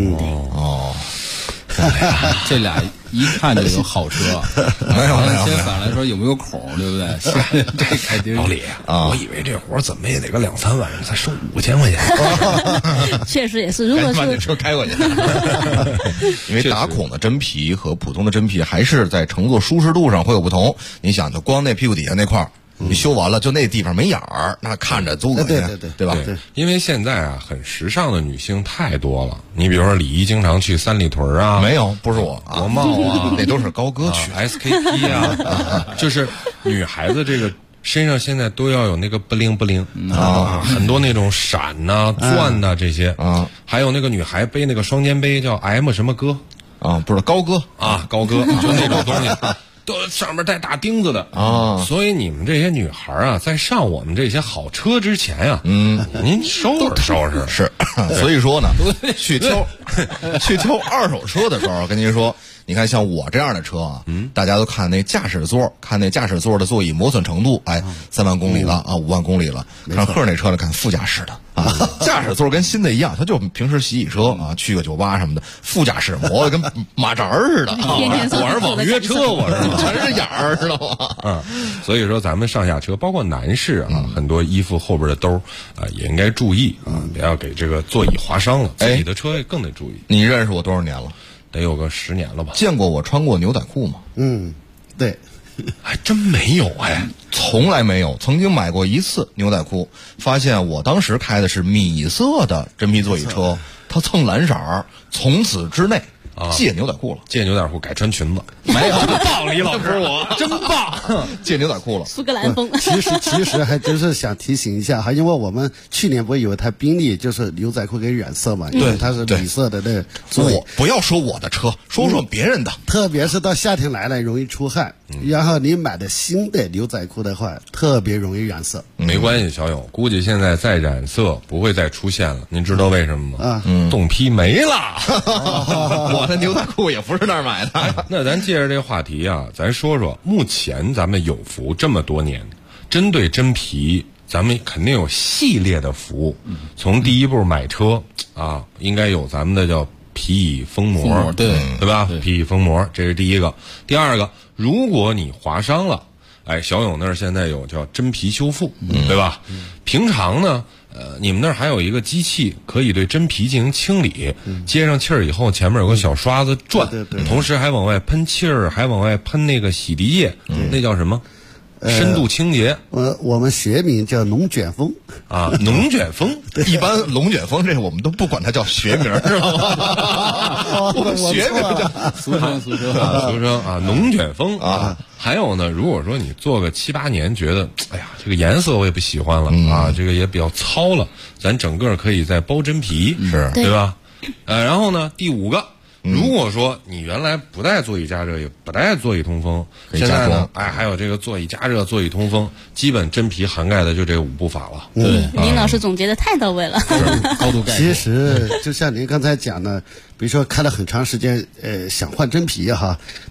这俩一看就有好车， 没有。 先反来说有没有孔，对不对？这肯定。 老李我以为这活怎么也得个2-3万，才收5000块钱。 确实也是，如果是把这车开过去。因为打孔的真皮和普通的真皮还是在乘坐舒适度上会有不同。你想，就光那屁股底下那块你修完了就那地方没眼儿，那看着多恶心，对吧？ 对，因为现在啊，很时尚的女性太多了。你比如说李怡经常去三里屯啊， 没有，不是我， 国贸啊， 那都是高歌曲 ，SKP 啊，就是女孩子这个身上现在都要有那个不灵不灵啊，很多那种闪呐、钻呐这些啊，还有那个女孩背那个双肩背叫 M 什么哥啊，不是高哥啊，高哥就那种东西。都上面带大钉子的啊，所以你们这些女孩啊，在上我们这些好车之前啊，您收拾收拾是。所以说呢，去挑二手车的时候，跟您说，你看像我这样的车啊，大家都看那驾驶座，看那驾驶座的座椅磨损程度，3万公里了啊，5万公里了。看赫那车呢，看副驾驶的啊，驾驶座跟新的一样，它就平时洗车啊，去个酒吧什么的，副驾驶磨得跟马扎似的。 我是网约车，我是全是眼儿，知道吗？ 所以说咱们上下车，包括男士啊，很多衣服后边的兜啊，也应该注意啊，不要给这个座椅划伤了。自己的车也更得注意。 你认识我多少年了？ 得有个10年了吧？ 见过我穿过牛仔裤吗？ 对， 还真没有从来没有。曾经买过一次牛仔裤，发现我当时开的是米色的真皮座椅车，它蹭蓝色儿，从此之内戒牛仔裤了， 戒牛仔裤改穿裙子， 没有， 棒，李老师我真棒， 戒牛仔裤了， 苏格兰风。 其实还真是想提醒一下哈，因为我们去年不是有一台宾利，就是牛仔裤给染色嘛，因为它是米色的那座椅。 不要说我的车，说别人的， 特别是到夏天来了容易出汗，然后你买的新的牛仔裤的话，特别容易染色。 没关系，小勇，估计现在再染色不会再出现了。您知道为什么吗？冻批没了。 我的牛仔裤也不是那儿买的。 那咱借着这个话题啊，咱说说目前咱们有福这么多年，针对真皮，咱们肯定有系列的服务。从第一步买车啊，应该有咱们的叫皮椅封膜，对吧？皮椅封膜，这是第一个。第二个，如果你划伤了，小勇那儿现在有叫真皮修复，对吧？平常呢，你们那儿还有一个机器可以对真皮进行清理，接上气儿以后，前面有个小刷子转，同时还往外喷气儿，还往外喷那个洗涤液，那叫什么？深度清洁。 我们学名叫龙卷风啊，龙卷风。 一般龙卷风这我们都不管它叫学名，知道吗？我们学名叫俗称啊，龙卷风啊。还有呢，如果说你做个7-8年，觉得哎呀这个颜色我也不喜欢了啊，这个也比较糙了，咱整个可以再包真皮，对吧？然后呢，第5个。如果说你原来不带座椅加热，也不带座椅通风，现在呢，还有这个座椅加热、座椅通风，基本真皮涵盖的就这5步法了。 对，林老师总结的太到位了， 高度概括。 其实就像您刚才讲的，比如说开了很长时间，想换真皮哈，但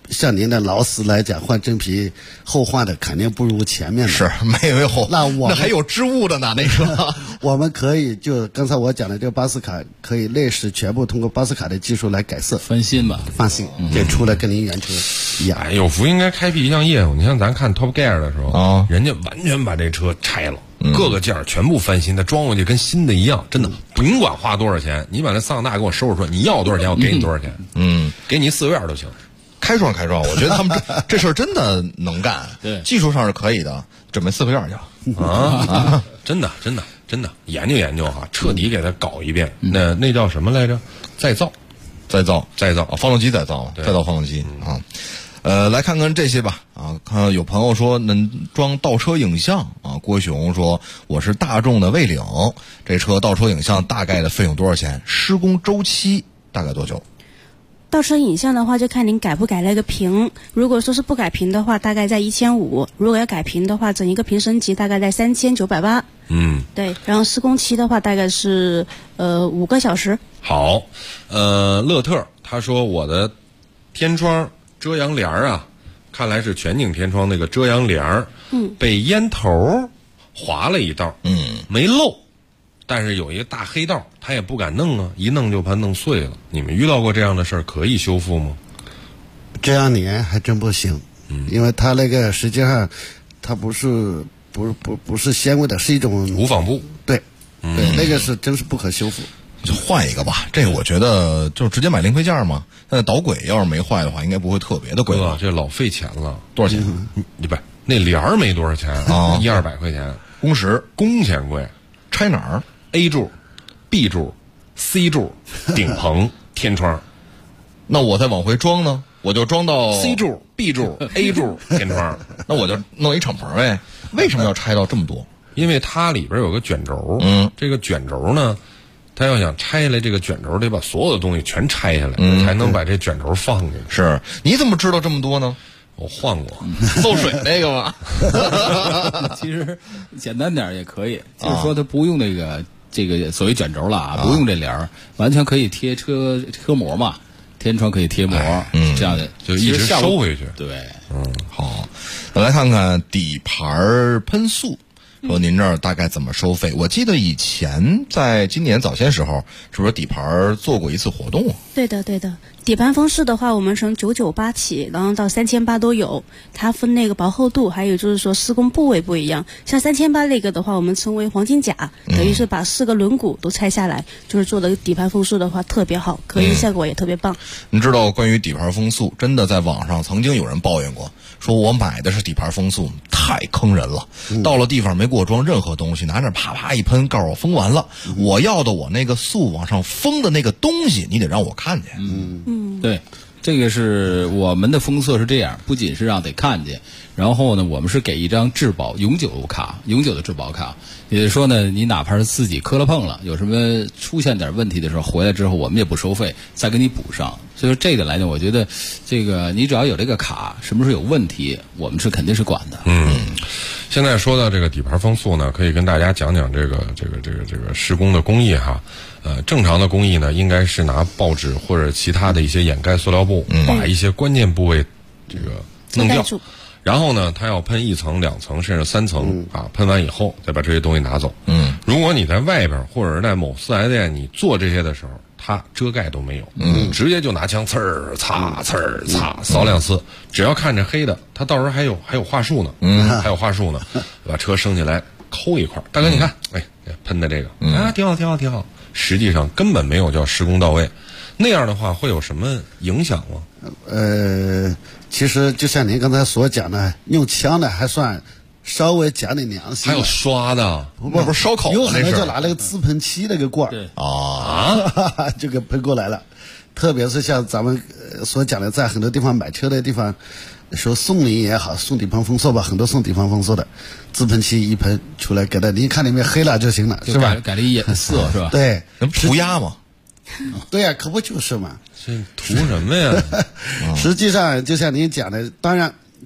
像您的劳斯来讲，换真皮后换的肯定不如前面的。 是没有后， 那还有织物的呢，那车。 我们可以就刚才我讲的这个巴斯卡，可以内饰全部通过巴斯卡的技术来改色翻新吧， 放心，这出来跟您原车一样。 有福应该开辟一项业务，你像咱看 Top Gear 的时候，人家完全把这车拆了。各个件全部翻新，它装回去跟新的一样，真的甭管花多少钱，你把那桑塔纳给我收拾出来，你要多少钱我给你多少钱，给你4个月都行。 开创，我觉得他们这事儿真的能干， 对， 技术上是可以的，准备4个月去啊！真的，研究哈，彻底给它搞一遍。那叫什么来着？再造， 发动机再造发动机啊。来看看这些吧啊！看有朋友说能装倒车影像啊，郭雄说我是大众的魏领，这车倒车影像大概的费用多少钱？施工周期大概多久？ 倒车影像的话，就看您改不改那个屏。如果说是不改屏的话，大概在1500；如果要改屏的话，整一个屏升级大概在3980。对。然后施工期的话，大概是5个小时。 好，乐特他说我的天窗遮阳帘啊，看来是全景天窗那个遮阳帘，被烟头划了一道，没漏，但是有一个大黑道，他也不敢弄啊，一弄就把弄碎了。你们遇到过这样的事儿，可以修复吗？ 遮阳帘还真不行，因为它那个实际上它不是纤维的，是一种无纺布， 对，那个是真是不可修复。 就换一个吧，这个我觉得就直接买零配件嘛。那导轨要是没坏的话，应该不会特别的贵吧？ 这老费钱了， 多少钱？ 你不那帘儿没多少钱啊，100-200块钱，工钱贵。 拆哪儿 ？A 柱、B 柱、C 柱、顶棚、天窗。 那我再往回装呢？我就装到 C 柱、B 柱、A 柱、天窗。 那我就弄一敞篷呗。为什么要拆到这么多？ 因为它里边有个卷轴，这个卷轴呢。他要想拆下来这个卷轴，得把所有的东西全拆下来，才能把这卷轴放进去。 是，你怎么知道这么多呢？ 我换过， 漏水那个吗？ 其实简单点也可以，就是说他不用这个所谓卷轴了啊，不用这帘儿，完全可以贴车膜嘛，天窗可以贴膜，这样的就一直收回去。 对， 好，来看看底盘喷塑。说您这儿大概怎么收费？我记得以前在今年早些时候，是不是底盘做过一次活动？ 对的。底盘封饰的话，我们从998起，然后到3800都有。它分那个薄厚度，还有就是说施工部位不一样。像3800那个的话，我们称为黄金甲，等于是把4个轮毂都拆下来，就是做的底盘封塑的话特别好，隔音效果也特别棒。 你知道关于底盘封塑，真的在网上曾经有人抱怨过，说我买的是底盘封塑，太坑人了。到了地方没给我装任何东西，拿着啪啪一喷，告诉我封完了。我要的我那个塑往上封的那个东西，你得让我看见。 对，这个是我们的封测是这样，不仅是让得看见，然后呢，我们是给一张质保永久的质保卡，也就是说呢，你哪怕是自己磕了碰了，有什么出现点问题的时候，回来之后我们也不收费，再给你补上。所以说这个来讲，我觉得这个你只要有这个卡，什么时候有问题，我们是肯定是管的。 现在说到这个底盘封塑呢，可以跟大家讲讲这个施工的工艺哈。正常的工艺呢，应该是拿报纸或者其他的一些掩盖塑料布，把一些关键部位这个弄掉。然后呢，它要喷1层、2层甚至3层啊，喷完以后再把这些东西拿走。如果你在外边或者是在某4S店你做这些的时候，它遮盖都没有，直接就拿枪呲儿擦扫2次，只要看着黑的，它到时候还有话术呢，把车升起来抠一块，大哥你看，喷的这个挺好，实际上根本没有叫施工到位，那样的话会有什么影响吗？ 其实就像您刚才所讲的，用枪的还算稍微讲点良心。 还有刷的， 不是烧烤，有可能就拿那个自喷漆那个罐儿就给喷过来了。特别是像咱们所讲的，在很多地方买车的地方，说送礼也好，送底盘封塑吧，很多送底盘封塑的，自喷漆一喷出来给他，你看里面黑了就行了，是吧？ 改了一颜色是吧？ 对， 涂鸦嘛。 对呀，可不就是嘛。 这图什么呀？ 实际上就像您讲的，当然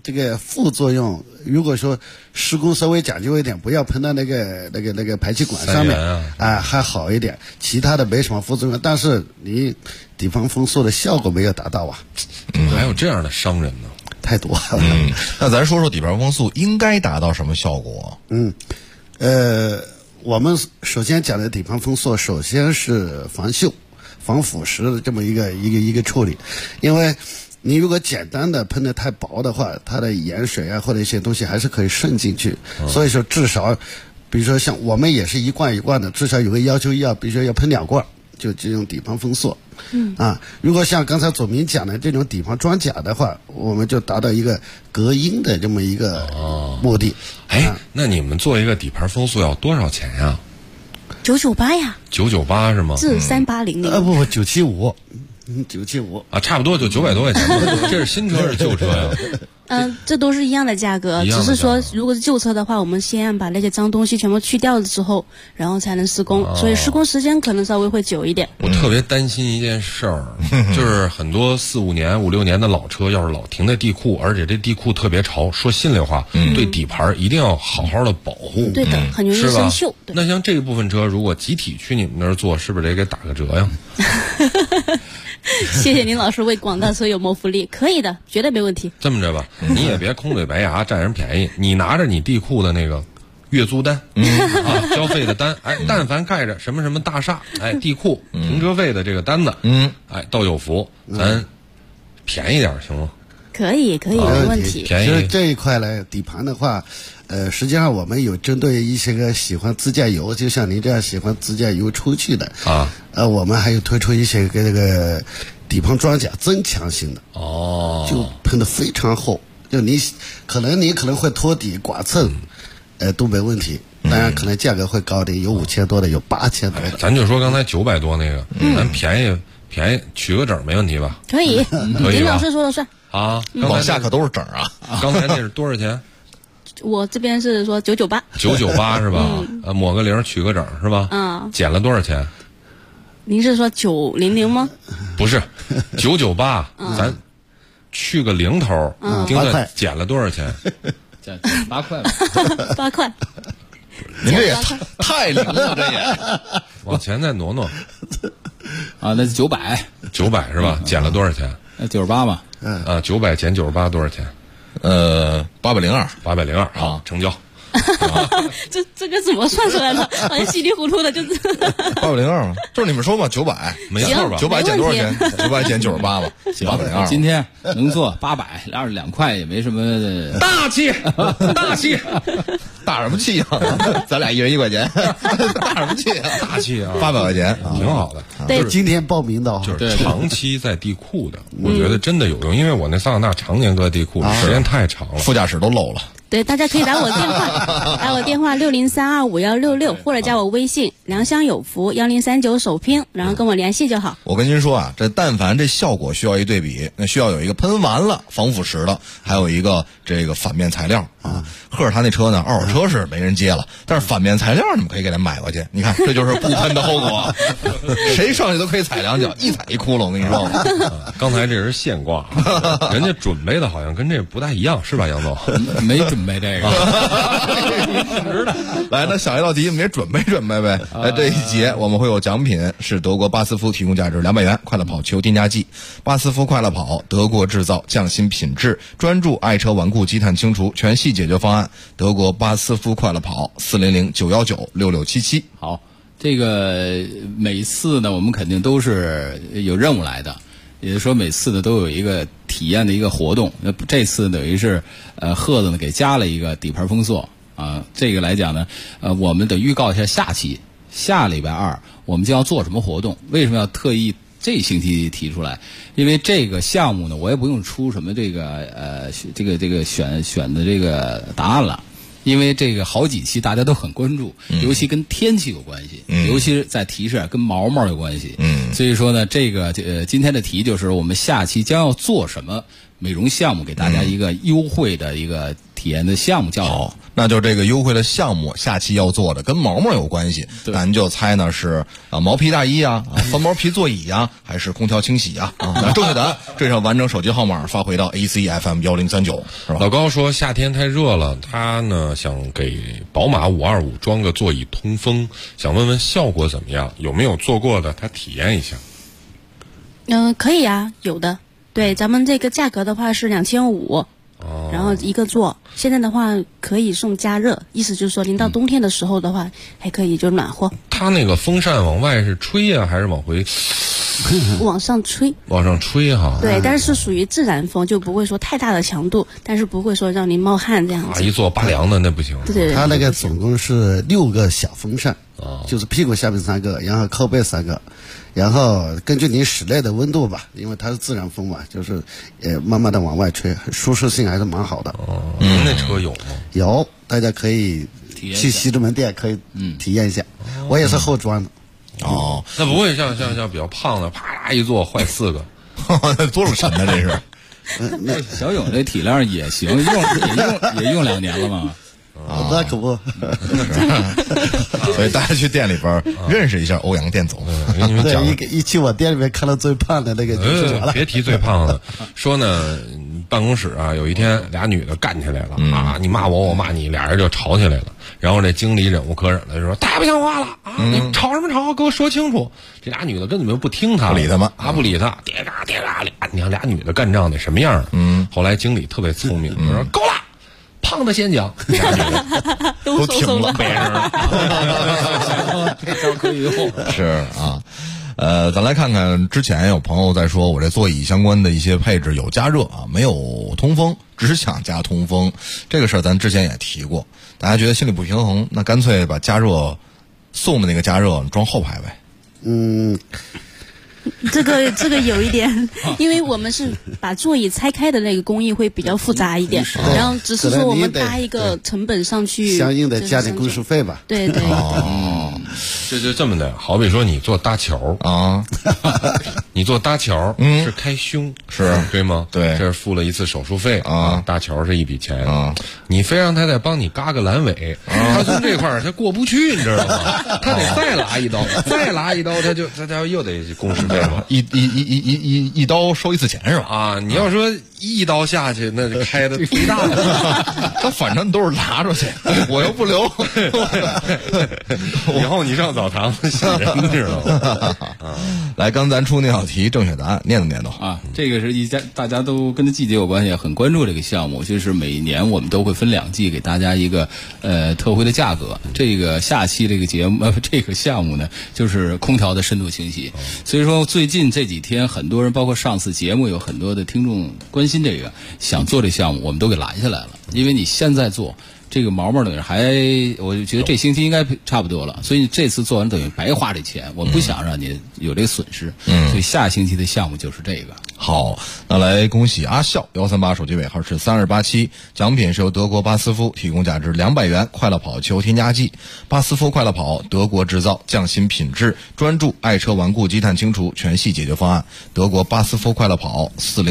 这个副作用，如果说施工稍微讲究一点，不要喷到那个排气管上面还好一点，其他的没什么副作用，但是你底盘风速的效果没有达到啊。 还有这样的商人呢， 太多了。 那咱说说底盘风速应该达到什么效果？ 我们首先讲的底盘风速，首先是防锈、防腐蚀的这么一个处理，因为你如果简单的喷的太薄的话，它的盐水啊或者一些东西还是可以渗进去，所以说至少，比如说像我们也是一罐一罐的，至少有个要求比如说要喷2罐，就这种底盘风速。如果像刚才左明讲的这种底盘装甲的话，我们就达到一个隔音的这么一个目的。 那你们做一个底盘风速要多少钱呀 ？998呀。 998是吗？ 至3800。 不，975。975 啊，差不多就900多块钱。这是新车是旧车呀？ 这都是一样的价格，只是说如果是旧车的话，我们先把那些脏东西全部去掉了之后，然后才能施工，所以施工时间可能稍微会久一点。 我特别担心一件事儿，就是很多4、5年、5、6年的老车，要是老停在地库，而且这地库特别潮，说心里话，对底盘一定要好好的保护。 对的，很容易生锈。 那像这一部分车，如果集体去你们那儿做，是不是得给打个折呀？ 谢谢您老师为广大车友谋福利，可以的，绝对没问题。 这么着吧，你也别空嘴白牙占人便宜，你拿着你地库的那个月租单交费的单，但凡盖着什么什么大厦，地库停车费的这个单子，到有福，咱便宜点行吗？ 可以，没问题。 其实这一块呢，底盘的话，实际上我们有针对一些个喜欢自驾游，就像您这样喜欢自驾游出去的我们还有推出一些个这个底盘装甲增强型的就喷得非常厚，就你可能会拖底剐蹭，都没问题。当然可能价格会高点，有5000多的，有8000多的。 咱就说刚才900多那个，咱便宜取个整没问题吧？ 可以，林老师说了算啊。 往下可都是整啊。 刚才那是多少钱？ 我这边是说998。 998是吧？抹个零取个整是吧？减了多少钱？ 您是说900吗？ 不是，998，咱去个零头，盯着减了多少钱？ 减8块吧。 8块。 您这也太灵了，这也。 往前再挪挪。 那是900 是吧？减了多少钱 ？98嘛。 900减98多少钱 ？802， 好，成交。 这个怎么算出来的？好像稀里糊涂的就是 802嘛，就是你们说嘛，900 没错吧 ？900减多少钱？900减98吧，802。 今天能做822块也没什么。 大气， 大什么气啊？咱俩一人1块钱，大什么气啊？ 大气啊 ！800块钱， 挺好的。 对，今天报名的就是长期在地库的，我觉得真的有用，因为我那桑塔纳常年搁地库，时间太长了， 副驾驶都漏了。 对，大家可以打我电话，打我电话60325166，或者加我微信良乡有福1039首拼，然后跟我联系就好。 我跟您说啊，这但凡这效果需要一对比，那需要有一个喷完了防腐蚀的，还有一个这个反面材料啊。赫尔他那车呢，二手车是没人接了，但是反面材料你们可以给他买过去。你看，这就是不喷的后果，谁上去都可以踩2脚，一踩一窟窿。我跟你说， 刚才这是现挂，人家准备的好像跟这不太一样，是吧，杨总？ 没准备这个。 来，那下一道题我们也准备呗。这一节我们会有奖品，是德国巴斯夫提供价值200元快乐跑球添加剂。巴斯夫快乐跑，德国制造，匠心品质，专注爱车顽固积碳清除，全系解决方案。德国巴斯夫快乐跑，400-919-6677。 好，这个每次呢，我们肯定都是有任务来的。也就是说，每次呢都有一个体验的一个活动。那这次等于是赫子呢给加了一个底盘风速啊。这个来讲呢，我们得预告一下下期，下礼拜2我们将要做什么活动？为什么要特意这星期提出来？因为这个项目呢，我也不用出什么这个选的这个答案了。因为这个好几期大家都很关注，尤其跟天气有关系，尤其是在提示跟毛毛有关系。所以说呢，这个今天的题就是我们下期将要做什么美容项目，给大家一个优惠的一个提体验的项目叫好，那就这个优惠的项目，下期要做的跟毛毛有关系，咱就猜呢是毛皮大衣翻毛皮座椅还是空调清洗正确答案缀上完整手机号码发回到 ACFM 1039，是吧？ 老高说夏天太热了，他呢想给宝马525装个座椅通风，想问问效果怎么样，有没有做过的，他体验一下。 可以啊，有的。对，咱们这个价格的话是2500。然后一个座，现在的话可以送加热，意思就是说您到冬天的时候的话，还可以就暖和。 它那个风扇往外是吹呀，还是往回往上吹？ 往上吹哈。 对，但是属于自然风，就不会说太大的强度，但是不会说让您冒汗这样子。 一坐拔凉的那不行。 对， 它那个总共是6个小风扇，就是屁股下面3个，然后靠背3个。然后根据你室内的温度吧，因为它是自然风嘛，就是慢慢的往外吹，舒适性还是蛮好的。 您那车有吗？ 有，大家可以去西直门店可以体验一下。我也是后装的。 那不会像比较胖的，啪啦一坐坏4个， 那多少神呢？这是。 那小勇这体量也行，也用2年了嘛。 那可不， 所以大家去店里边认识一下欧阳店总。 我跟你们讲， 一去我店里面看到最胖的那个就是我了。 别提最胖的，说呢，办公室有一天俩女的干起来了你骂我，我骂你，俩人就吵起来了。然后这经理忍无可忍了，就说太不像话了你吵什么吵？给我说清楚。这俩女的根本就不听他， 不理他们不理他，颠嘎，你看俩女的干仗得什么样后来经理特别聪明，说够了。胖的先讲， 都停了， 背上这招可以用。 是咱来看看之前有朋友在说我这座椅相关的一些配置有加热没有通风，只想加通风，这个事儿咱之前也提过，大家觉得心里不平衡，那干脆把加热送的那个加热装后排呗。 这个有一点，因为我们是把座椅拆开的那个工艺会比较复杂一点，然后只是说我们搭一个成本上去， 相应的加点工时费吧。 对。 这就这么的，好比说你做搭桥你做搭桥是开胸是对吗？ 对， 这是付了一次手术费搭桥是一笔钱你非让他再帮你嘎个阑尾他从这块儿他过不去，你知道吗？他得再拉一刀，再拉一刀，他又得工时费嘛， 一刀收一次钱是吧？ 你要说一刀下去，那就开的忒大了。 他反正都是拿出去，我又不留。 以后你上澡堂吓人，你知道吗？ 来，刚咱出那道题，正确答案念叨这个是大家都跟这季节有关系，很关注这个项目。就是每年我们都会分2季给大家一个特惠的价格。这个下期这个节目这个项目呢，就是空调的深度清洗。所以说最近这几天，很多人包括上次节目有很多的听众关心这个，想做这项目，我们都给拦下来了。因为你现在做这个毛毛等于我就觉得这星期应该差不多了，所以这次做完等于白花这钱，我不想让你有这个损失，所以下星期的项目就是这个。 好，那来恭喜阿笑138，手机尾号是3287，奖品是由德国巴斯夫提供价值200元快乐跑球添加剂。巴斯夫快乐跑，德国制造，匠心品质，专注爱车顽固积碳清除全系解决方案。德国巴斯夫快乐跑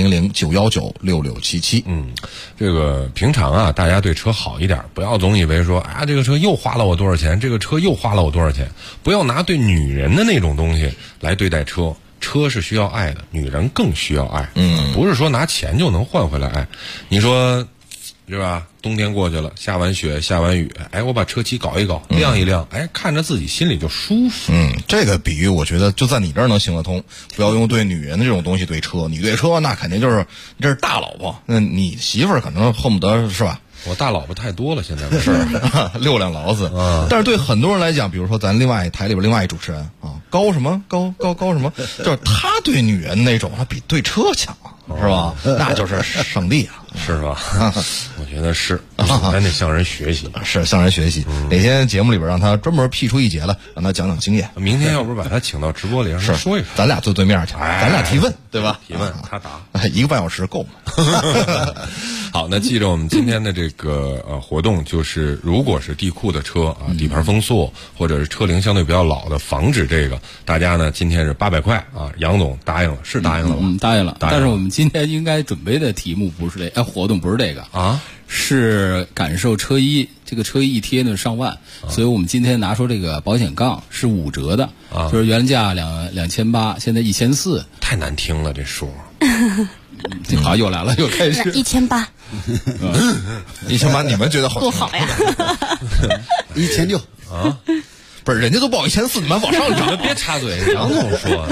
，400-919-6677。 这个平常大家对车好一点，不要总以为说这个车又花了我多少钱，这个车又花了我多少钱，不要拿对女人的那种东西来对待车。车是需要爱的，女人更需要爱。不是说拿钱就能换回来爱。你说是吧？冬天过去了，下完雪下完雨，我把车漆搞一搞，晾一晾，看着自己心里就舒服。 这个比喻我觉得就在你这儿能行得通，不要用对女人的这种东西对车。你对车那肯定就是这是大老婆，那你媳妇儿可能恨不得是吧？ 我大老婆太多了，现在是6辆劳斯但是对很多人来讲，比如说咱台里边另外一主持人高什么，就是他对女人那种，他比对车强，是吧？那就是上帝是吧？我觉得是，咱得向人学习， 是向人学习。哪天节目里边让他专门辟出一节来，让他讲讲经验。 明天要不把他请到直播里，让他说一说， 咱俩坐对面去，咱俩提问，对吧？ 提问他答 ，1个半小时够吗？ 好，那记着我们今天的这个活动，就是如果是地库的车底盘风塑或者是车龄相对比较老的，防止这个，大家呢今天是800块杨总答应了，是答应了吧？ 答应了。但是我们今天应该准备的题目不是活动不是这个是感受车衣，这个车衣一贴呢上万，所以我们今天拿出这个保险杠是5折的，就是原价2800，现在1400， 太难听了这数。 这好又来了，又开始 1800， 1800，你们觉得好多好呀 ？1600 啊， 不是人家都报1400，你们往上涨， 别插嘴，杨总说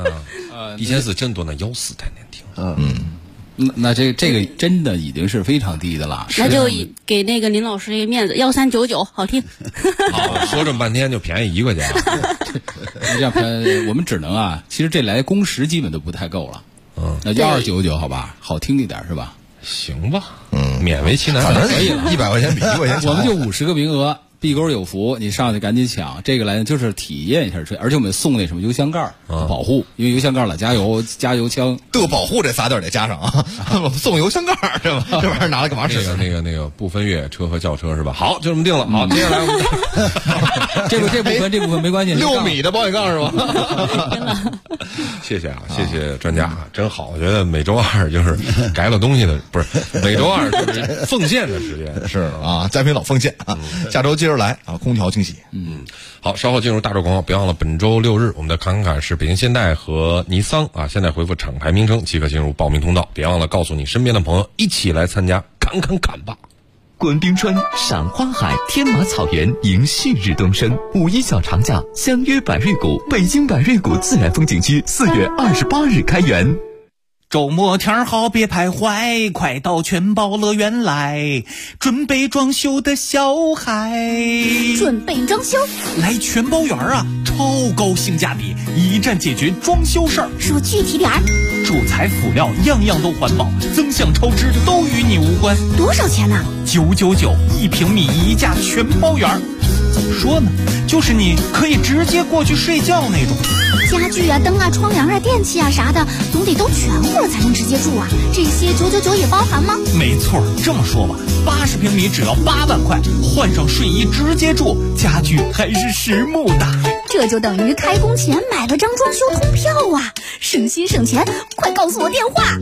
，1400真多，那1400太难听。 那这个真的已经是非常低的了。 那就给那个林老师一个面子，1399，好听。 好，说这么半天就便宜1块钱。 那这样我们只能其实这来工时基本都不太够了。那就299好吧，好听一点是吧？ 行吧，勉为其难， 反正可以了 ，100块钱比1块钱强。 我们就50个名额。壁钩有福，你上去赶紧抢。这个来呢，就是体验一下车，而且我们送那什么油箱盖保护，因为油箱盖老加油枪的保护这仨字得加上啊，送油箱盖是吧？这玩意儿拿来干嘛使？ 那个不分越野车和轿车是吧？好，就这么定了。好，接下来我们这部分没关系 ，6米的保险杠是吧？ 谢谢啊，谢谢专家，真好。我觉得每周2就是改了东西的，不是每周2就是奉献的时间， 是啊，嘉宾老奉献啊。下周接着来啊，空调清洗。 好，稍后进入大洲广告，别忘了本周6日我们的侃侃是北京现代和尼桑啊，现在回复厂牌名称即可进入报名通道，别忘了告诉你身边的朋友一起来参加侃吧。 观冰川、赏花海、天马草原迎旭日东升。5·1小长假，相约百瑞谷，北京百瑞谷自然风景区4月28日开园。 周末天好别徘徊，快到全宝乐园来，准备装修的小孩。 准备装修？ 来全宝园啊，超高性价比，一站解决装修事儿。 说具体点儿。 主材辅料样样都环保，增项超支都与你无关。 多少钱呢 ？999，1平米1价全包园。怎么说呢？就是你可以直接过去睡觉那种。 家具啊、灯啊、窗帘啊、电器啊啥的，总得都全乎才能直接住啊。这些999也包含吗？ 没错，这么说吧，80平米只要8万块，换上睡衣直接住，家具还是实木的。 这就等于开工前买了张装修通票啊！省心省钱，快告诉我电话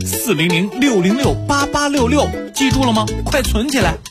：400-606-8866，记住了吗？快存起来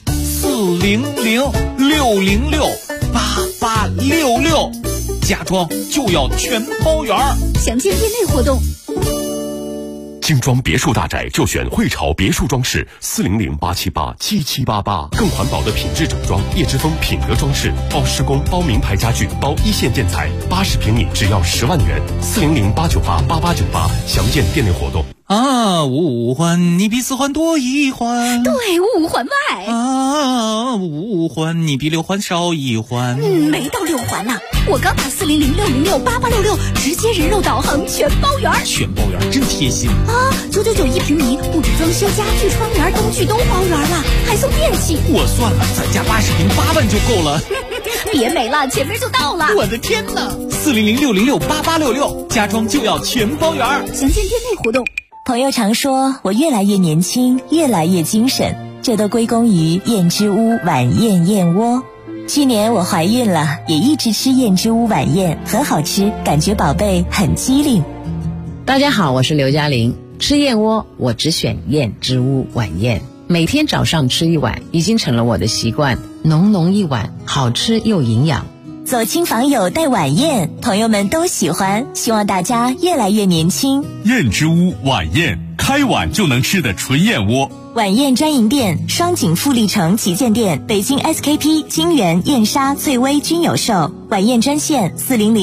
，400-606-8866，家装就要全包圆。 详见店内活动。 精装别墅大宅就选汇潮别墅装饰，400-878-7788，更环保的品质整装，叶之峰品德装饰，包施工、包名牌家具、包1线建材，80平米只要10万元，400-898-8898，详见店内活动。 五环你比4环多1环， 对，5环外。 5环你比6环少1环。 没到6环呢，我刚打400-606-8866，直接人肉导航全包圆。 全包圆真贴心啊！9991平米，不止装修，家具、窗帘、灯具都包圆了，还送电器。 我算了，咱家80平8万就够了。 别美了，前面就到了。 我的天哪！400-606-8866，家装就要全包圆。 详见店内活动。 朋友常说我越来越年轻，越来越精神，这都归功于燕之屋晚宴燕窝。去年我怀孕了，也一直吃燕之屋晚宴，很好吃，感觉宝贝很机灵。 大家好，我是刘嘉玲。吃燕窝我只选燕之屋晚宴，每天早上吃1碗，已经成了我的习惯，浓浓一碗，好吃又营养。 走亲访友带晚宴，朋友们都喜欢，希望大家越来越年轻。 燕之屋晚宴，开碗就能吃的纯燕窝。 晚宴专营店：双井富力城旗舰店、北京 SKP、金源、燕莎、翠微均有售。晚宴专线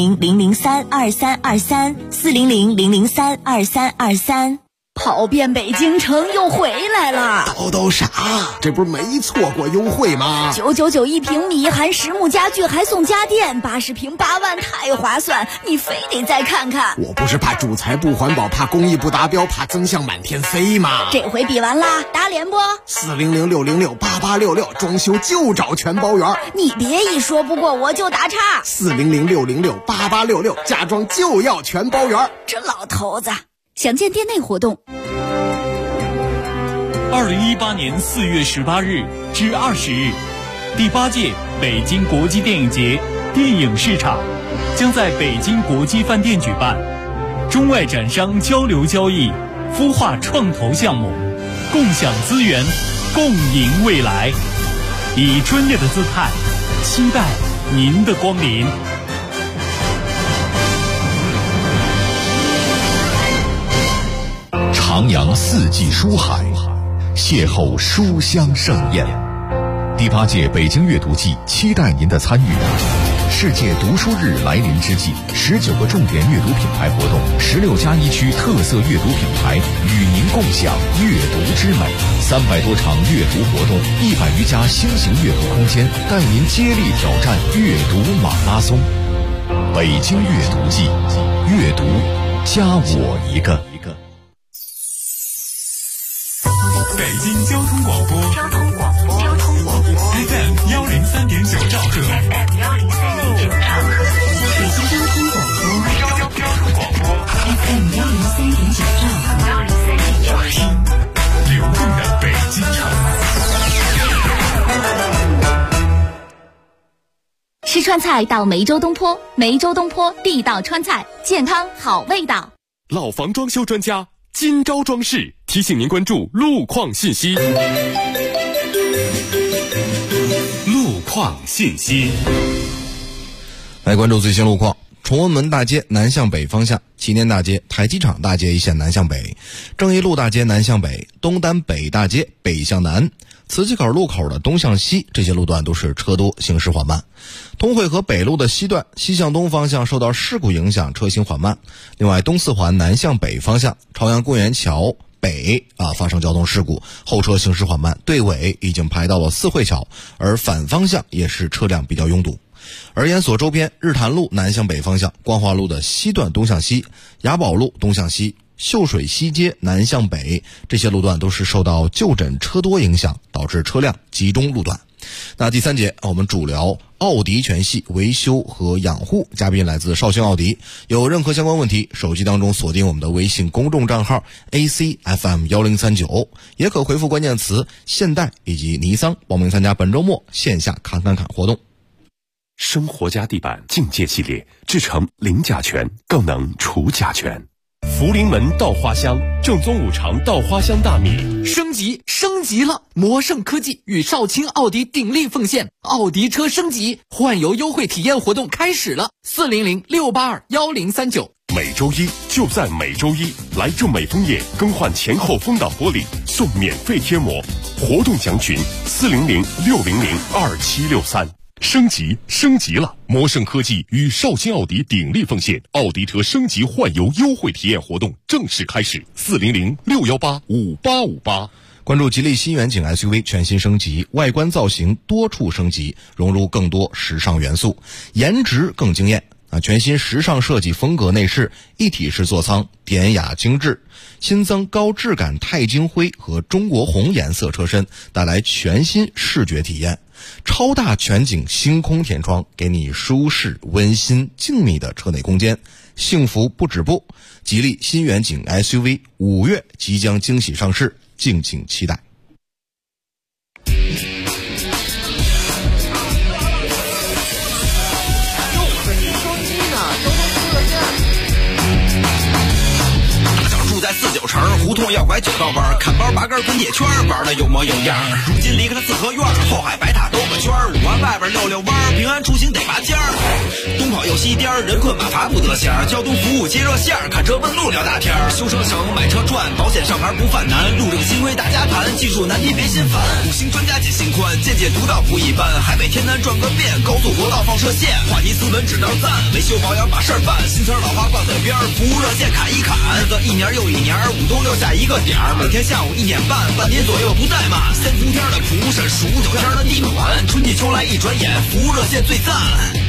：400-003-2323，400-003-2323。 跑遍北京城又回来了。 叨啥？这不是没错过优惠吗 ？9991平米，含实木家具，还送家电，80平8万，太划算！你非得再看看。 我不是怕主材不环保，怕工艺不达标，怕增项满天飞吗？ 这回比完啦，打脸不 ？400-606-8866，装修就找全包圆。 你别一说不过我就打岔。 400-606-8866，家装就要全包圆。 这老头子。详见店内活动。 2018年4月18日至20日，第8届北京国际电影节电影市场将在北京国际饭店举办，中外展商交流交易，孵化创投项目，共享资源， 共赢未来，以专业的姿态期待您的光临。 徜徉四季书海，邂逅书香盛宴。第8届北京阅读季期待您的参与。世界读书日来临之际，19个重点阅读品牌活动，16+1区特色阅读品牌与您共享阅读之美，300多场阅读活动，100余家新型阅读空间，带您接力挑战阅读马拉松。北京阅读季，阅读加我一个。 北京交通广播FM 103.9兆赫， 北京交通广播 FM 103.9兆赫， 流动的北京城。 吃川菜到梅州东坡，梅州东坡地道川菜，健康好味道。 老房装修专家金招装饰提醒您关注路况信息。 路况信息， 来关注最新路况。崇文门大街南向北方向，祈年大街、台机场大街一线南向北，正义路大街南向北，东单北大街北向南，磁器口路口的东向西，这些路段都是车多，行驶缓慢。通惠河北路的西段西向东方向受到事故影响，车行缓慢。另外，东四环南向北方向，朝阳公园桥北发生交通事故，后车行驶缓慢，队尾已经排到了四惠桥，而反方向也是车辆比较拥堵。而研所周边，日坛路南向北方向，光华路的西段东向西，雅宝路东向西，秀水西街南向北，这些路段都是受到就诊车多影响，导致车辆集中路段。那第3节我们主聊奥迪全系维修和养护，嘉宾来自绍兴奥迪。有任何相关问题，手机当中锁定我们的微信公众账号 ACFM1039，也可回复关键词现代以及尼桑，报名参加本周末线下侃活动。 生活家地板境界系列制成零甲醛，更能除甲醛。福临门稻花香正宗5常稻花香大米升级了！魔盛科技与少卿奥迪鼎力奉献，奥迪车升级换油优惠体验活动开始了，400-682-1039。 每周一就在每周一，来正美枫叶更换前后风挡玻璃送免费贴膜，活动详询400-600-2763。升级了！魔盛科技与少卿奥迪鼎力奉献，奥迪车升级换油优惠体验活动正式开始，400-618-5858。 关注吉利新远景 SUV 全新升级，外观造型多处升级，融入更多时尚元素，颜值更惊艳。全新时尚设计风格内饰，一体式座舱，典雅精致，新增高质感钛金灰和中国红颜色车身，带来全新视觉体验。超大全景星空天窗，给你舒适温馨静谧的车内空间，幸福不止步。吉利新远景 SUV 5月即将惊喜上市，敬请期待。 在49城胡同要拐9道弯，看包拔根滚铁圈，玩的有模有样。如今离开了四合院，后海白塔兜个圈，5环外边溜弯，平安出行得拔尖儿。东跑右西颠，人困马乏不得闲，交通服务接热线，看车问路聊大天，修车省买车赚，保险上牌不犯难，路这个新规大家谈，技术难题别心烦。5星专家解心宽，见解独到不一般，海北天南转个遍，高速国道放射线，话题斯文只当赞，维修保养把事儿办，新车老花放在边，服务热线砍一砍，日子一年又一年，5都留下一个点儿，每天下午1点半，半年左右不怠慢。3伏天的苦审熟，9天的地暖，春季秋来一转眼，服务热线最赞。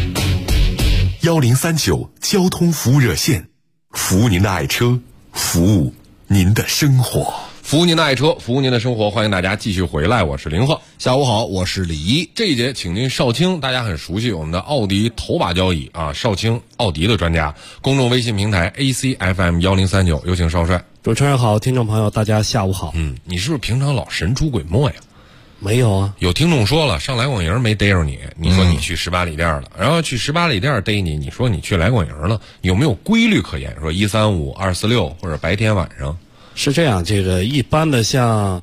1039交通服务热线，服务您的爱车，服务您的生活。 服务您的爱车，服务您的生活，欢迎大家继续回来，我是林鹤。 下午好，我是李一。 这一节请进少卿，大家很熟悉我们的奥迪头把交椅啊，少卿奥迪的专家，公众微信平台 ACFM1039，有请少帅。 主持人好，听众朋友大家下午好。 你是不是平常老神出鬼没呀？ 没有啊， 有听众说了，上来广营没逮着你，你说你去18里店了，然后去18里店逮你，你说你去来广营了，有没有规律可言？说135、246或者白天晚上？ 是这样，这个一般的像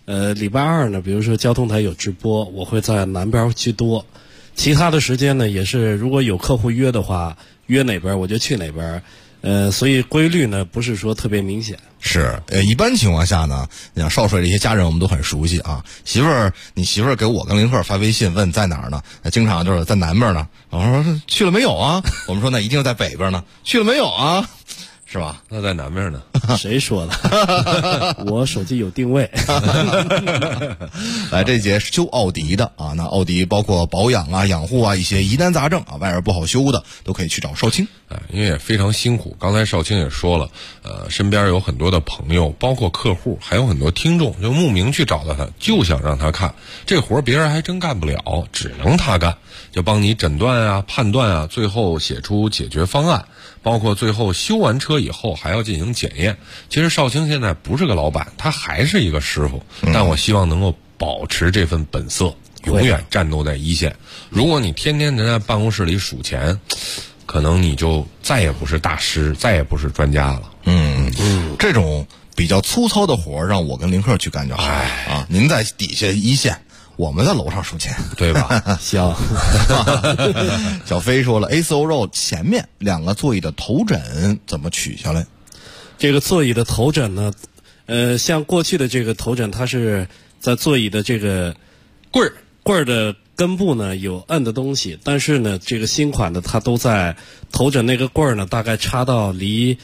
礼拜二呢，比如说交通台有直播，我会在南边居多。其他的时间呢，也是如果有客户约的话，约哪边我就去哪边。所以规律呢不是说特别明显。 是，一般情况下呢，你像少帅这些家人我们都很熟悉啊。你媳妇儿给我跟林克发微信问在哪儿呢？经常就是在南边呢。我说去了没有啊？我们说那一定在北边呢。去了没有啊？是吧？ 那在南边呢？ 谁说的？我手机有定位。 来，这节修奥迪的啊，那奥迪包括保养啊、养护啊一些疑难杂症啊，外边不好修的，都可以去找少卿。 因为也非常辛苦。刚才少卿也说了，身边有很多的朋友，包括客户，还有很多听众，就慕名去找到他，就想让他看这活儿，别人还真干不了，只能他干，就帮你诊断啊、判断啊，最后写出解决方案。包括最后修完车以后还要进行检验。其实少卿现在不是个老板，他还是一个师傅，但我希望能够保持这份本色，永远战斗在一线。如果你天天在办公室里数钱，可能你就再也不是大师，再也不是专家了。 这种比较粗糙的活让我跟林克去干就好啊。您在底下一线，我们在楼上数钱， 对吧？ 行。 小飞说了 ，ASO Road 前面2个座椅的头枕怎么取下来？ 这个座椅的头枕呢，像过去的这个头枕，它是在座椅的这个棍儿的根部呢有摁的东西，但是呢，这个新款的它都在头枕那个棍儿呢，大概插到离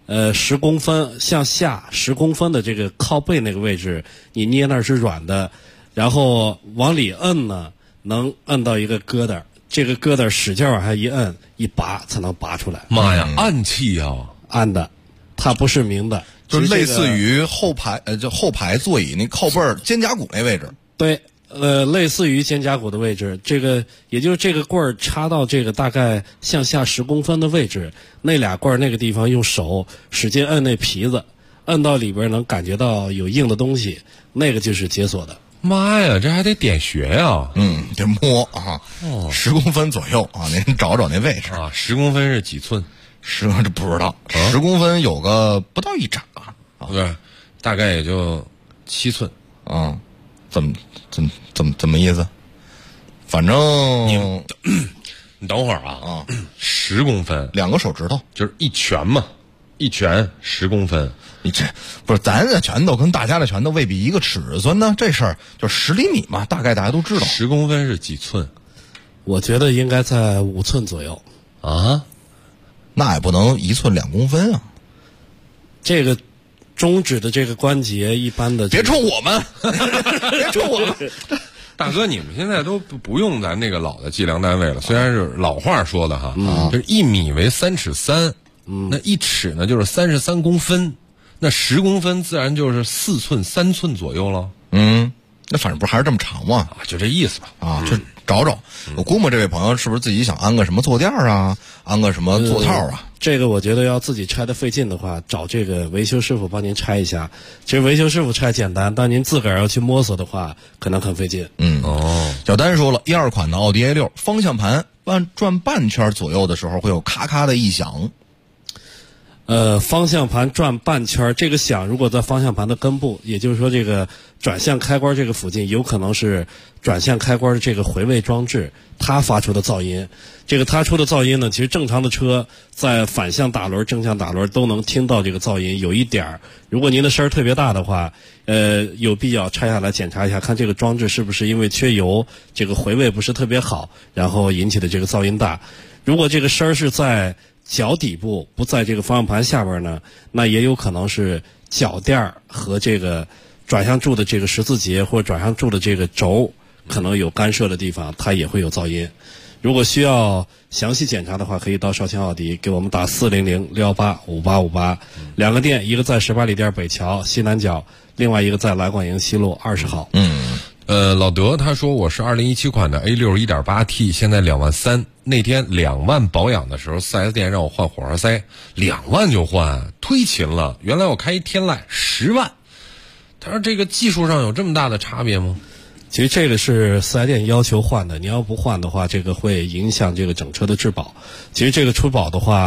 10公分向下10公分的这个靠背那个位置，你捏那是软的。然后往里摁呢，能摁到一个疙瘩，这个疙瘩使劲往下一摁一拔才能拔出来。 妈呀，暗器啊！ 暗的，它不是明的， 就类似于后排座椅那靠背肩胛骨那位置。 对，类似于肩胛骨的位置，这个也就是这个棍儿插到这个大概向下10公分的位置，那俩棍儿那个地方用手使劲摁那皮子，摁到里边能感觉到有硬的东西，那个就是解锁的。 妈呀，这还得点穴呀！ 得摸啊，10公分左右啊，您找找那位置啊。10公分是几寸 ？10公分不知道，10公分有个不到1掌啊， 对，大概也就7寸啊。怎么意思？反正你等会儿啊，10公分 2个手指头就是一拳嘛，一拳10公分。 你这不是咱的拳头跟大家的拳头未必一个尺寸呢，这事儿就10厘米嘛，大概大家都知道。 10公分是几寸？ 我觉得应该在5寸左右啊， 那也不能1寸2公分啊。 这个中指的这个关节一般的， 别冲我们，别冲我们。 大哥，你们现在都不用咱那个老的计量单位了，虽然是老话说的哈，就是1米为3尺3，那1尺呢就是33公分。那10公分自然就是4寸3寸左右了。 那反正不还是这么长吗？ 就这意思吧。 就找找。我估摸这位朋友是不是自己想安个什么坐垫啊，安个什么座套啊？ 这个我觉得要自己拆的费劲的话，找这个维修师傅帮您拆一下。其实维修师傅拆简单，当您自个儿要去摸索的话，可能很费劲。 小丹说了，12款的奥迪 A6 方向盘转半圈左右的时候会有咔咔的异响。 方向盘转半圈，这个响如果在方向盘的根部，也就是说这个转向开关这个附近，有可能是转向开关的这个回位装置它发出的噪音。这个它出的噪音呢，其实正常的车在反向打轮、正向打轮都能听到这个噪音。有一点儿，如果您的声儿特别大的话，有必要拆下来检查一下，看这个装置是不是因为缺油，这个回位不是特别好，然后引起的这个噪音大。如果这个声儿是在脚底部，不在这个方向盘下边呢，那也有可能是脚垫和这个转向柱的这个十字节或转向柱的这个轴可能有干涉的地方，它也会有噪音。如果需要详细检查的话，可以到少卿奥迪给我们打400-618-5858，两个店，一个在18里店北桥西南角，另外一个在来广营西路20号。 老德他说我是2017款的 A6 1.8T， 现在2万3，那天2万保养的时候 4S 店让我换火花塞，2万就换，忒勤了。原来我开一天籁10万，他说这个技术上有这么大的差别吗？ 其实这个是4S店要求换的，你要不换的话，这个会影响这个整车的质保。其实这个出保的话，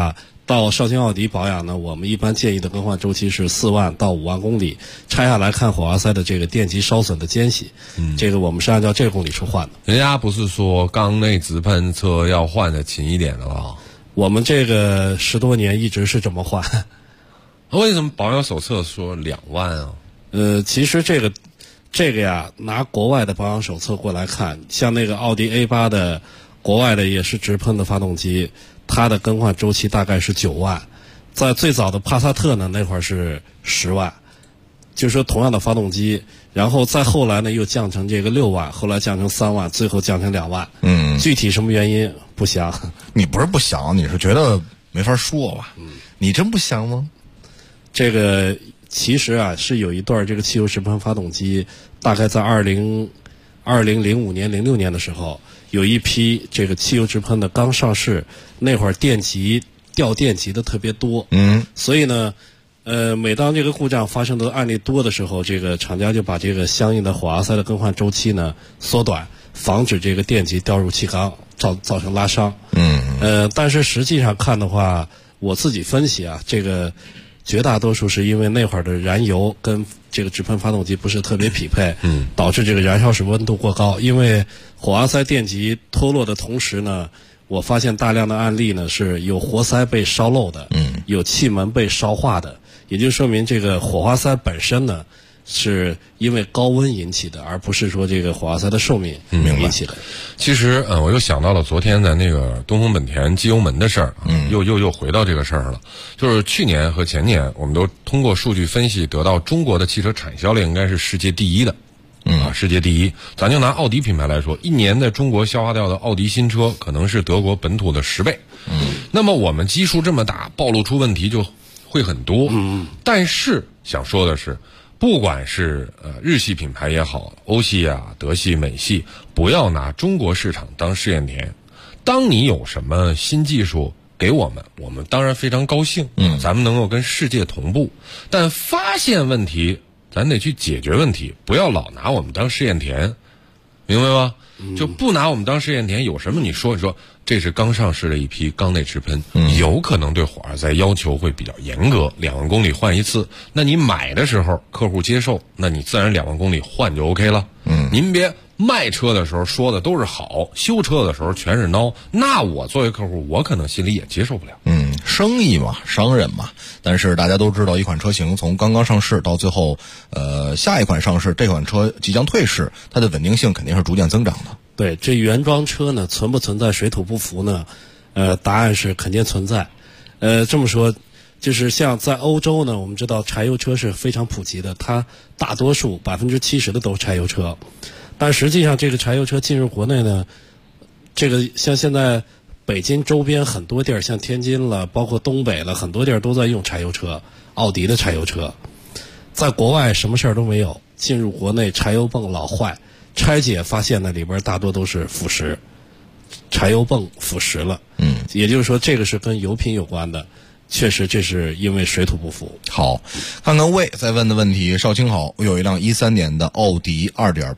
到绍兴奥迪保养呢，我们一般建议的更换周期是4万到5万公里。拆下来看火花塞的这个电极烧损的间隙，这个我们是按照这个公里数换的。 人家不是说缸内直喷车要换的勤一点的吗？ 我们这个10多年一直是这么换。 为什么保养手册说2万啊？ 其实这个呀，拿国外的保养手册过来看，像那个奥迪 A8 的国外的也是直喷的发动机，它的更换周期大概是9万。在最早的帕萨特呢，那会儿是10万，就是说同样的发动机，然后再后来呢又降成这个6万，后来降成3万，最后降成2万。具体什么原因不详。 你不是不详，你是觉得没法说吧？你真不详吗？ 这个其实啊是有一段这个汽油直喷发动机，大概在2005年、06年的时候，有一批这个汽油直喷的刚上市，那会儿掉电极的特别多。所以呢，每当这个故障发生的案例多的时候，这个厂家就把这个相应的火花塞的更换周期呢缩短，防止这个电极掉入气缸，造成拉伤。但是实际上看的话，我自己分析啊，这个绝大多数是因为那会儿的燃油跟这个直喷发动机不是特别匹配，导致这个燃烧室温度过高。因为火花塞电极脱落的同时呢，我发现大量的案例呢是有活塞被烧漏的，有气门被烧化的，也就说明这个火花塞本身呢是因为高温引起的，而不是说这个火花塞的寿命引起的。 其实我又想到了昨天的那个东风本田机油门的事儿，又回到这个事儿了。就是去年和前年，我们都通过数据分析得到中国的汽车产销量应该是世界第一的。世界第一。咱就拿奥迪品牌来说，一年在中国消化掉的奥迪新车可能是德国本土的10倍。那么我们基数这么大，暴露出问题就会很多。但是想说的是，不管是日系品牌也好，欧系啊、德系、美系，不要拿中国市场当试验田。当你有什么新技术给我们当然非常高兴，咱们能够跟世界同步。但发现问题，咱得去解决问题，不要老拿我们当试验田，明白吗？就不拿我们当试验田，有什么你说这是刚上市的一批缸内直喷，有可能对火花塞要求会比较严格，2万公里换一次。那你买的时候客户接受，那你自然2万公里换就 OK 了。您别卖车的时候说的都是好，修车的时候全是孬，那我作为客户，我可能心里也接受不了。 生意嘛，商人嘛。但是大家都知道，一款车型从刚刚上市到最后，下一款上市，这款车即将退市，它的稳定性肯定是逐渐增长的。 对，这原装车呢，存不存在水土不服呢？答案是肯定存在。这么说，就是像在欧洲呢，我们知道柴油车是非常普及的，它大多数70%的都是柴油车。但实际上，这个柴油车进入国内呢，这个像现在北京周边很多地儿，像天津了，包括东北了，很多地儿都在用柴油车，奥迪的柴油车。在国外什么事儿都没有，进入国内柴油泵老坏，拆解发现呢里边大多都是腐蚀，柴油泵腐蚀了。也就是说这个是跟油品有关的，确实这是因为水土不服。 好，看看魏在问的问题。少卿好，我有一辆13年的奥迪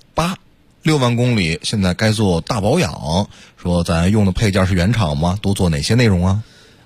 2.8，6万公里，现在该做大保养，说咱用的配件是原厂吗？都做哪些内容啊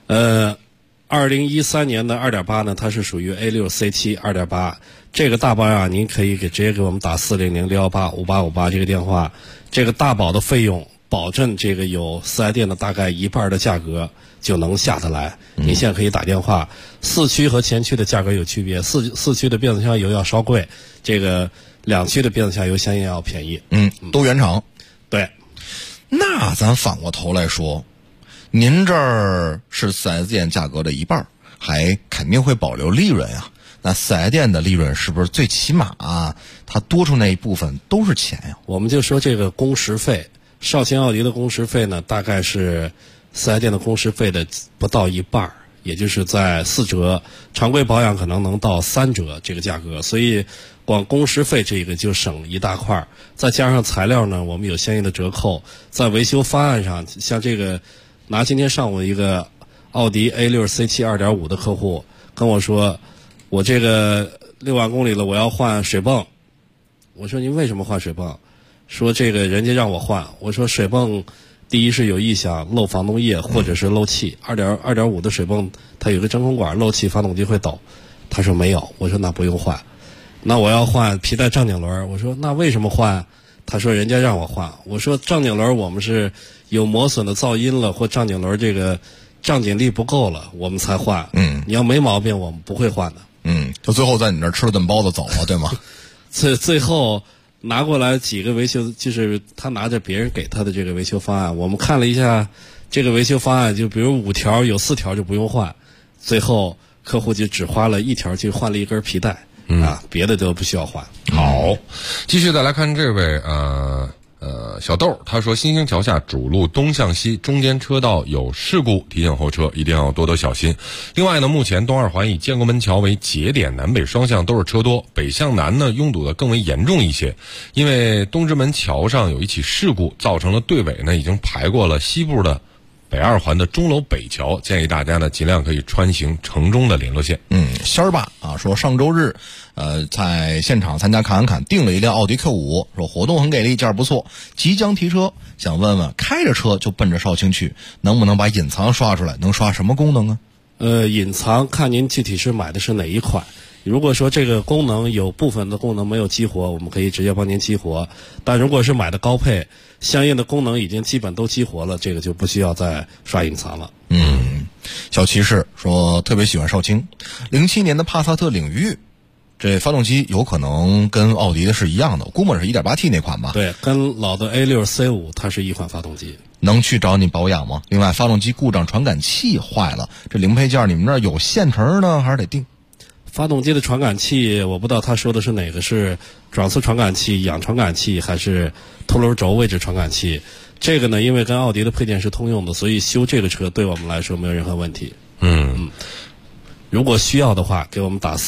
？2013年的 2.8 呢，它是属于 A6 C7 2.8， 这个大保养您可以直接给我们打400-618-5858这个电话，这个大保的费用保证这个有4S店的大概1半的价格就能下得来。您现在可以打电话，4驱和前驱的价格有区别，四驱的变速箱油要稍贵，这个2驱的变速箱油相应要便宜。 都原厂。 对。 那咱反过头来说，您这儿是4S店价格的1半，还肯定会保留利润啊。那4S店的利润是不是最起码它多出那一部分都是钱呀？ 我们就说这个工时费，绍兴奥迪的工时费呢，大概是4S店的工时费的不到1半，也就是在4折，常规保养可能能到3折这个价格，所以光工时费这个就省一大块，再加上材料呢，我们有相应的折扣。在维修方案上，像这个拿今天上午一个奥迪 A6 C7 2.5 的客户跟我说，我这个6万公里了，我要换水泵。我说您为什么换水泵？说这个人家让我换。我说水泵第一是有异响漏防冻液或者是漏气，2.5的水泵它有个真空管漏气，发动机会抖。他说没有，我说那不用换。那我要换皮带胀紧轮，我说那为什么换？他说人家让我换。我说胀紧轮我们是有磨损的噪音了，或胀紧轮这个胀紧力不够了，我们才换。你要没毛病，我们不会换的。 就最后在你那儿吃了顿包子走了，对吗？ 最后拿过来几个维修，就是他拿着别人给他的这个维修方案，我们看了一下这个维修方案，就比如5条有4条就不用换，最后客户就只花了1条去换了一根皮带。别的都不需要换。 好，继续再来看这位小豆，他说新兴桥下主路东向西中间车道有事故，提醒后车一定要多多小心。另外呢，目前东二环以建国门桥为节点，南北双向都是车多，北向南呢拥堵的更为严重一些。因为东直门桥上有一起事故，造成了队尾呢已经排过了西部的北二环的钟楼北桥，建议大家呢尽量可以穿行城中的联络线。 仙儿爸说上周日在现场参加侃侃订了一辆奥迪 Q5， 说活动很给力，价不错，即将提车，想问问开着车就奔着绍兴去，能不能把隐藏刷出来？能刷什么功能啊？ 隐藏看您具体是买的是哪一款。如果说这个功能有部分的功能没有激活，我们可以直接帮您激活。但如果是买的高配，相应的功能已经基本都激活了，这个就不需要再刷隐藏了。 小骑士说特别喜欢绍兴，07年的帕萨特领域，这发动机有可能跟奥迪的是一样的，估摸是 1.8T 那款吧？ 对，跟老的 A6 C5 它是一款发动机。 能去找你保养吗？另外，发动机故障传感器坏了，这零配件你们那儿有现成呢，还是得定？ 发动机的传感器，我不知道他说的是哪个，是转速传感器、氧传感器，还是脱轮轴位置传感器？这个呢，因为跟奥迪的配件是通用的，所以修这个车对我们来说没有任何问题。如果需要的话，给我们打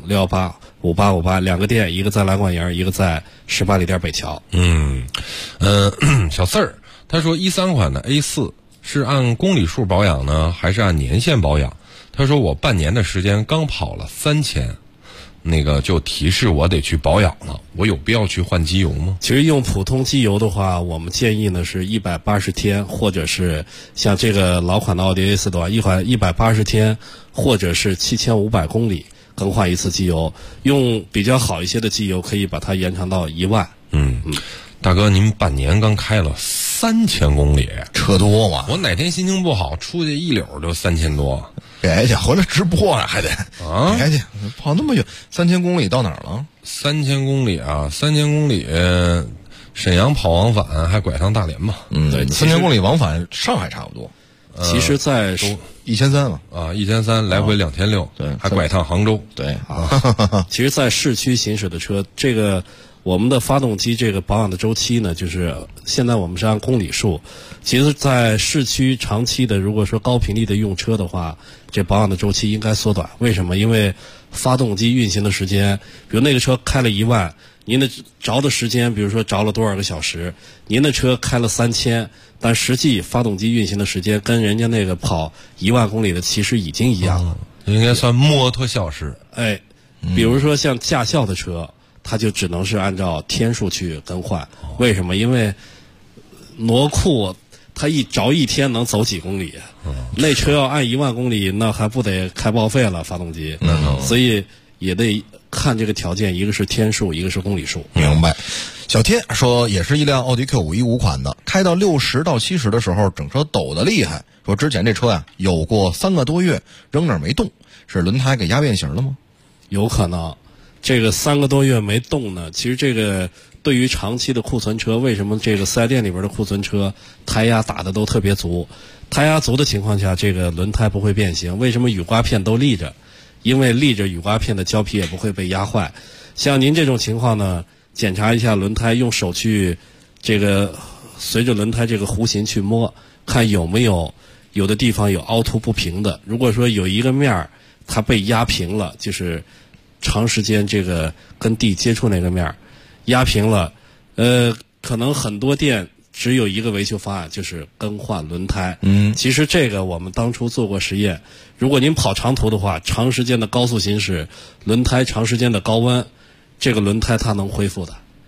400-618-5858，两个店，一个在蓝管营，一个在18里店北桥。 小四儿他说13款的 A4是按公里数保养呢，还是按年限保养？他说我半年的时间刚跑了3000，那个就提示我得去保养了，我有必要去换机油吗？ 其实用普通机油的话，我们建议呢是180天，或者是像这个老款的奥迪 A4 的话，180天或者是7500公里更换一次机油，用比较好一些的机油可以把它延长到1万。 大哥，您半年刚开了3000公里， 车多吗？ 我哪天心情不好，出去一溜就3000多。 别去，回来直播啊，还得别去，跑那么远，3000公里到哪儿了 ？3000公里啊，3000公里，沈阳跑往返还拐趟大连嘛。 对，3000公里往返上海差不多。 其实在 1300嘛 ，1300来回2600， 对， 还拐趟杭州。 对其实在市区行驶的车，这个我们的发动机这个保养的周期呢，就是现在我们是按公里数。其实在市区长期的，如果说高频率的用车的话，这保养的周期应该缩短。为什么？因为发动机运行的时间，比如那个车开了1万，您的着的时间，比如说着了多少个小时，您的车开了3000，但实际发动机运行的时间跟人家那个跑1万公里的其实已经一样了。 应该算摩托小时。 比如说像驾校的车，它就只能是按照天数去更换。为什么？因为挪库它一天能走几公里，那车要按1万公里，那还不得开报废了发动机？所以也得看这个条件，一个是天数，一个是公里数。 明白。小天说也是一辆奥迪 Q515款的，开到60到70的时候，整车抖得厉害。说之前这车呀有过3个多月扔那儿没动，是轮胎给压变形了吗？ 有可能。这个3个多月没动呢，其实这个对于长期的库存车，为什么这个4S店里边的库存车胎压打的都特别足？胎压足的情况下，这个轮胎不会变形。为什么雨刮片都立着？因为立着雨刮片的胶皮也不会被压坏。像您这种情况呢，检查一下轮胎，用手去这个随着轮胎这个弧形去摸，看有没有有的地方有凹凸不平的。如果说有一个面它被压平了，就是长时间这个跟地接触那个面压平了，可能很多店只有一个维修方案，就是更换轮胎。其实这个我们当初做过实验，如果您跑长途的话，长时间的高速行驶，轮胎长时间的高温，这个轮胎它能恢复的。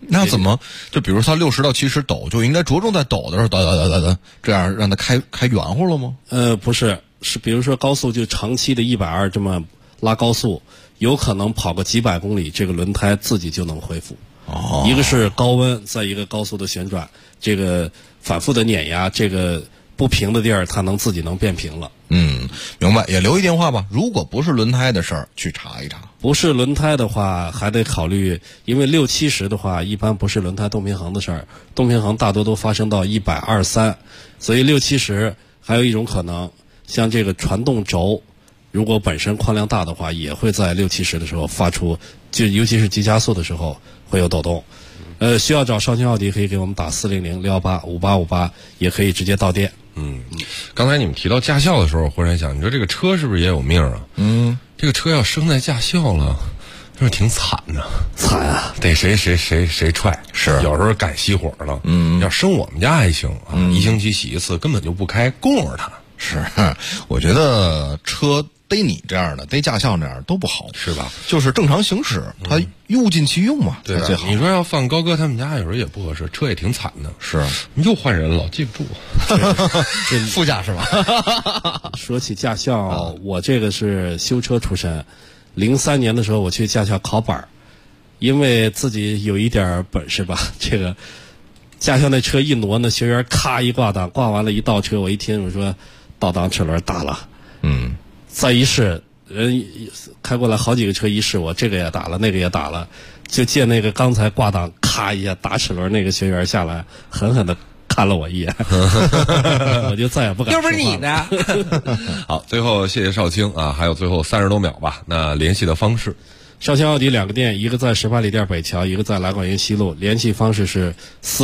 那怎么就比如它60到70抖，就应该着重在抖的时候抖，这样让它开圆乎了吗？ 不是，是比如说高速就长期的120这么拉高速，有可能跑个几百公里，这个轮胎自己就能恢复。一个是高温，再一个高速的旋转，这个反复的碾压，这个不平的地儿它自己能变平了。 明白。也留一电话吧，如果不是轮胎的事儿，去查一查。 不是轮胎的话，还得考虑，因为60、70的话，一般不是轮胎动平衡的事儿，动平衡大多都发生到123，所以60、70还有一种可能，像这个传动轴，如果本身宽量大的话，也会在60、70的时候发出，就尤其是急加速的时候会有抖动。需要找绍兴奥迪可以给我们打400-618-5858，也可以直接到店。 刚才你们提到驾校的时候，忽然想，你说这个车是不是也有命啊？这个车要生在驾校了，是不是挺惨的？ 惨啊！ 得谁踹， 是有时候赶熄火了。要生我们家还行啊，1星期洗一次，根本就不开，供着它。 是，我觉得车逮你这样的，逮驾校这样都不好， 是吧？ 就是正常行驶，它物尽其用嘛， 对最好。 你说要放高哥他们家，有时候也不合适，车也挺惨的。 是， 又换人了，记不住。 这副驾是吧？ 说起驾校，我这个是修车出身，03年的时候我去驾校考板，因为自己有一点本事吧，这个驾校那车一挪呢，学员咔一挂档，挂完了一倒车，我一听我说倒档齿轮打了，再一试，人开过来好几个车一试，我这个也打了，那个也打了，就借那个刚才挂档咔一下打齿轮那个学员下来，狠狠的看了我一眼，我就再也不敢说话了。 又不是你的。 好，最后谢谢少卿啊，还有最后30多秒吧。那联系的方式， 绍兴奥迪2个店，一个在18里店北桥，一个在兰广营西路，联系方式是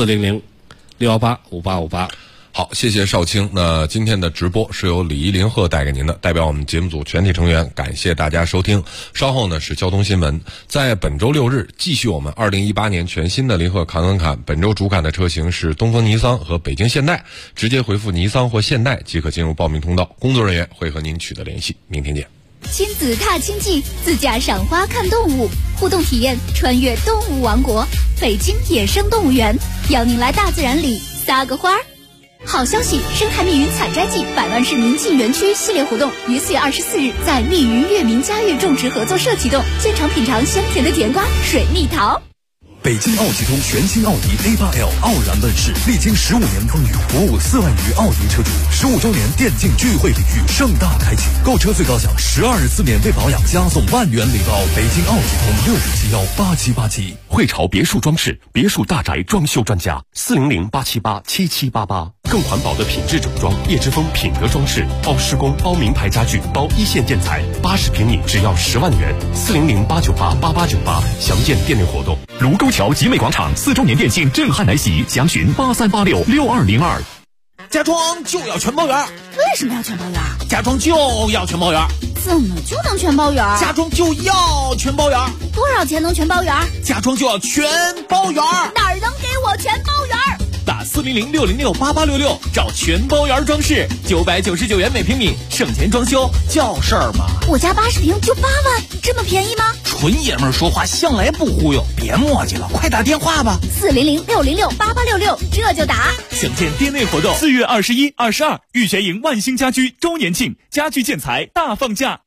400-618-5858。 好，谢谢少卿。那今天的直播是由李一林鹤带给您的，代表我们节目组全体成员，感谢大家收听。稍后呢是交通新闻，在本周6日继续我们2018年全新的林鹤侃侃侃。本周主侃的车型是东风尼桑和北京现代，直接回复尼桑或现代即可进入报名通道，工作人员会和您取得联系。明天见。 亲子踏青记，自驾赏花看动物，互动体验穿越动物王国，北京野生动物园，邀您来大自然里撒个花儿。好消息！生态密云采摘季100万市民进园区系列活动于4月24日在密云月明嘉悦种植合作社启动，现场品尝香甜的甜瓜、水蜜桃。 北京奥启通全新奥迪 A8L 傲然问世，历经15年风雨，服务4万余奥迪车主。15周年电竞聚会礼遇盛大开启，购车最高享12日次免费保养，加送万元礼包。北京奥启通697-8787。 汇潮别墅装饰，别墅大宅装修专家，400-878-7788。更环保的品质整装，叶之峰品德装饰，包施工、包名牌家具、包一线建材，80平米只要10万元，400-898-8898。详见店内活动。 卢沟桥集美广场4周年店庆震撼来袭，详询83866202。 家装就要全包圆。 为什么要全包圆？ 家装就要全包圆。 怎么就能全包圆？ 家装就要全包圆。 多少钱能全包圆？ 家装就要全包圆。 哪儿能给我全包圆？ 打400-606-8866，找全包圆装饰，999元每平米，省钱装修叫事儿吗？ 我家80平就8万，这么便宜吗？ 纯爷们儿说话向来不忽悠，别磨叽了，快打电话吧。 400-606-8866，这就打。 省钱店内活动 ，4月21、22，玉泉营万兴家居周年庆，家具建材大放价。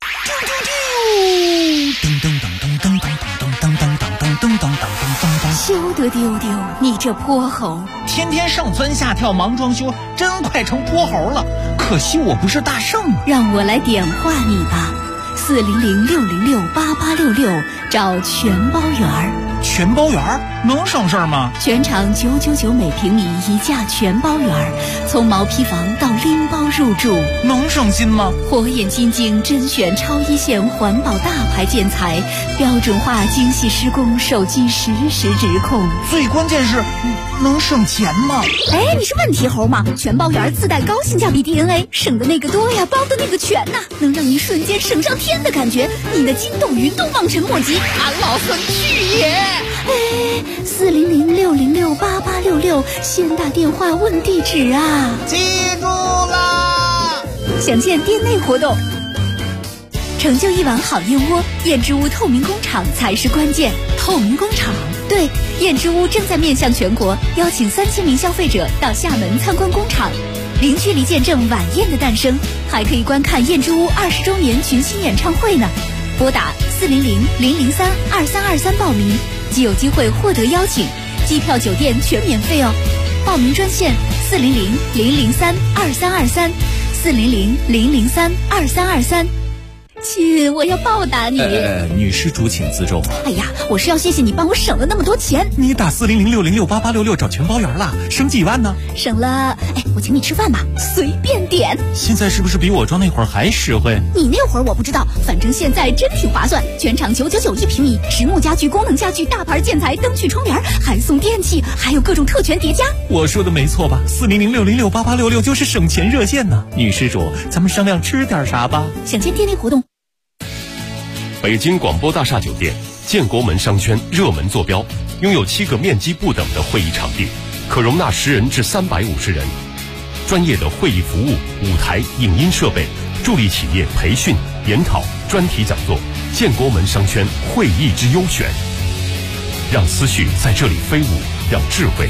噔噔噔噔噔噔噔噔噔噔噔噔噔噔。 休得丢丢，你这泼猴！ 天天上蹿下跳忙装修，真快成泼猴了。可惜我不是大圣， 让我来点化你吧。400-606-8866，找全包圆儿。 全包圆儿能省事儿吗？ 全场999每平米一价全包圆儿，从毛坯房到拎包入住， 能省心吗？ 火眼金睛甄选超一线环保大牌建材，标准化精细施工，手机实时直控。 最关键是能省钱吗？ 哎，你是问题猴吗？全包圆自带高性价比 DNA， 省的那个多呀，包的那个全呐，能让你瞬间省上天的感觉，你的筋斗云都望尘莫及。 俺老孙去也！ 哎，400-606-8866，先打电话问地址啊！ 记住啦！ 详见店内活动。成就一碗好燕窝，燕之屋透明工厂才是关键。透明工厂对，燕之屋正在面向全国，邀请3000名消费者到厦门参观工厂，零距离见证晚宴的诞生，还可以观看燕之屋20周年群星演唱会呢。拨打400-003-2323报名，即有机会获得邀请，机票酒店全免费哦。报名专线400-003-2323。400-003-2323。亲，我要报答你。 女施主请自重。 哎呀，我是要谢谢你帮我省了那么多钱。 你打400-606-8866找全包圆了，省几万呢？ 省了，我请你吃饭吧，随便点。 现在是不是比我装那会儿还实惠？ 你那会儿我不知道，反正现在真挺划算，全场999一平米，实木家具、功能家具、大牌建材、灯具、窗帘，还送电器，还有各种特权叠加。 我说的没错吧？400-606-8866就是省钱热线呢。女施主，咱们商量吃点啥吧？ 享签电力活动。 北京广播大厦酒店建国门商圈热门坐标，拥有7个面积不等的会议场地，可容纳10人至350人。专业的会议服务、舞台、影音设备，助力企业培训、研讨、专题讲座。建国门商圈会议之优选，让思绪在这里飞舞，让智慧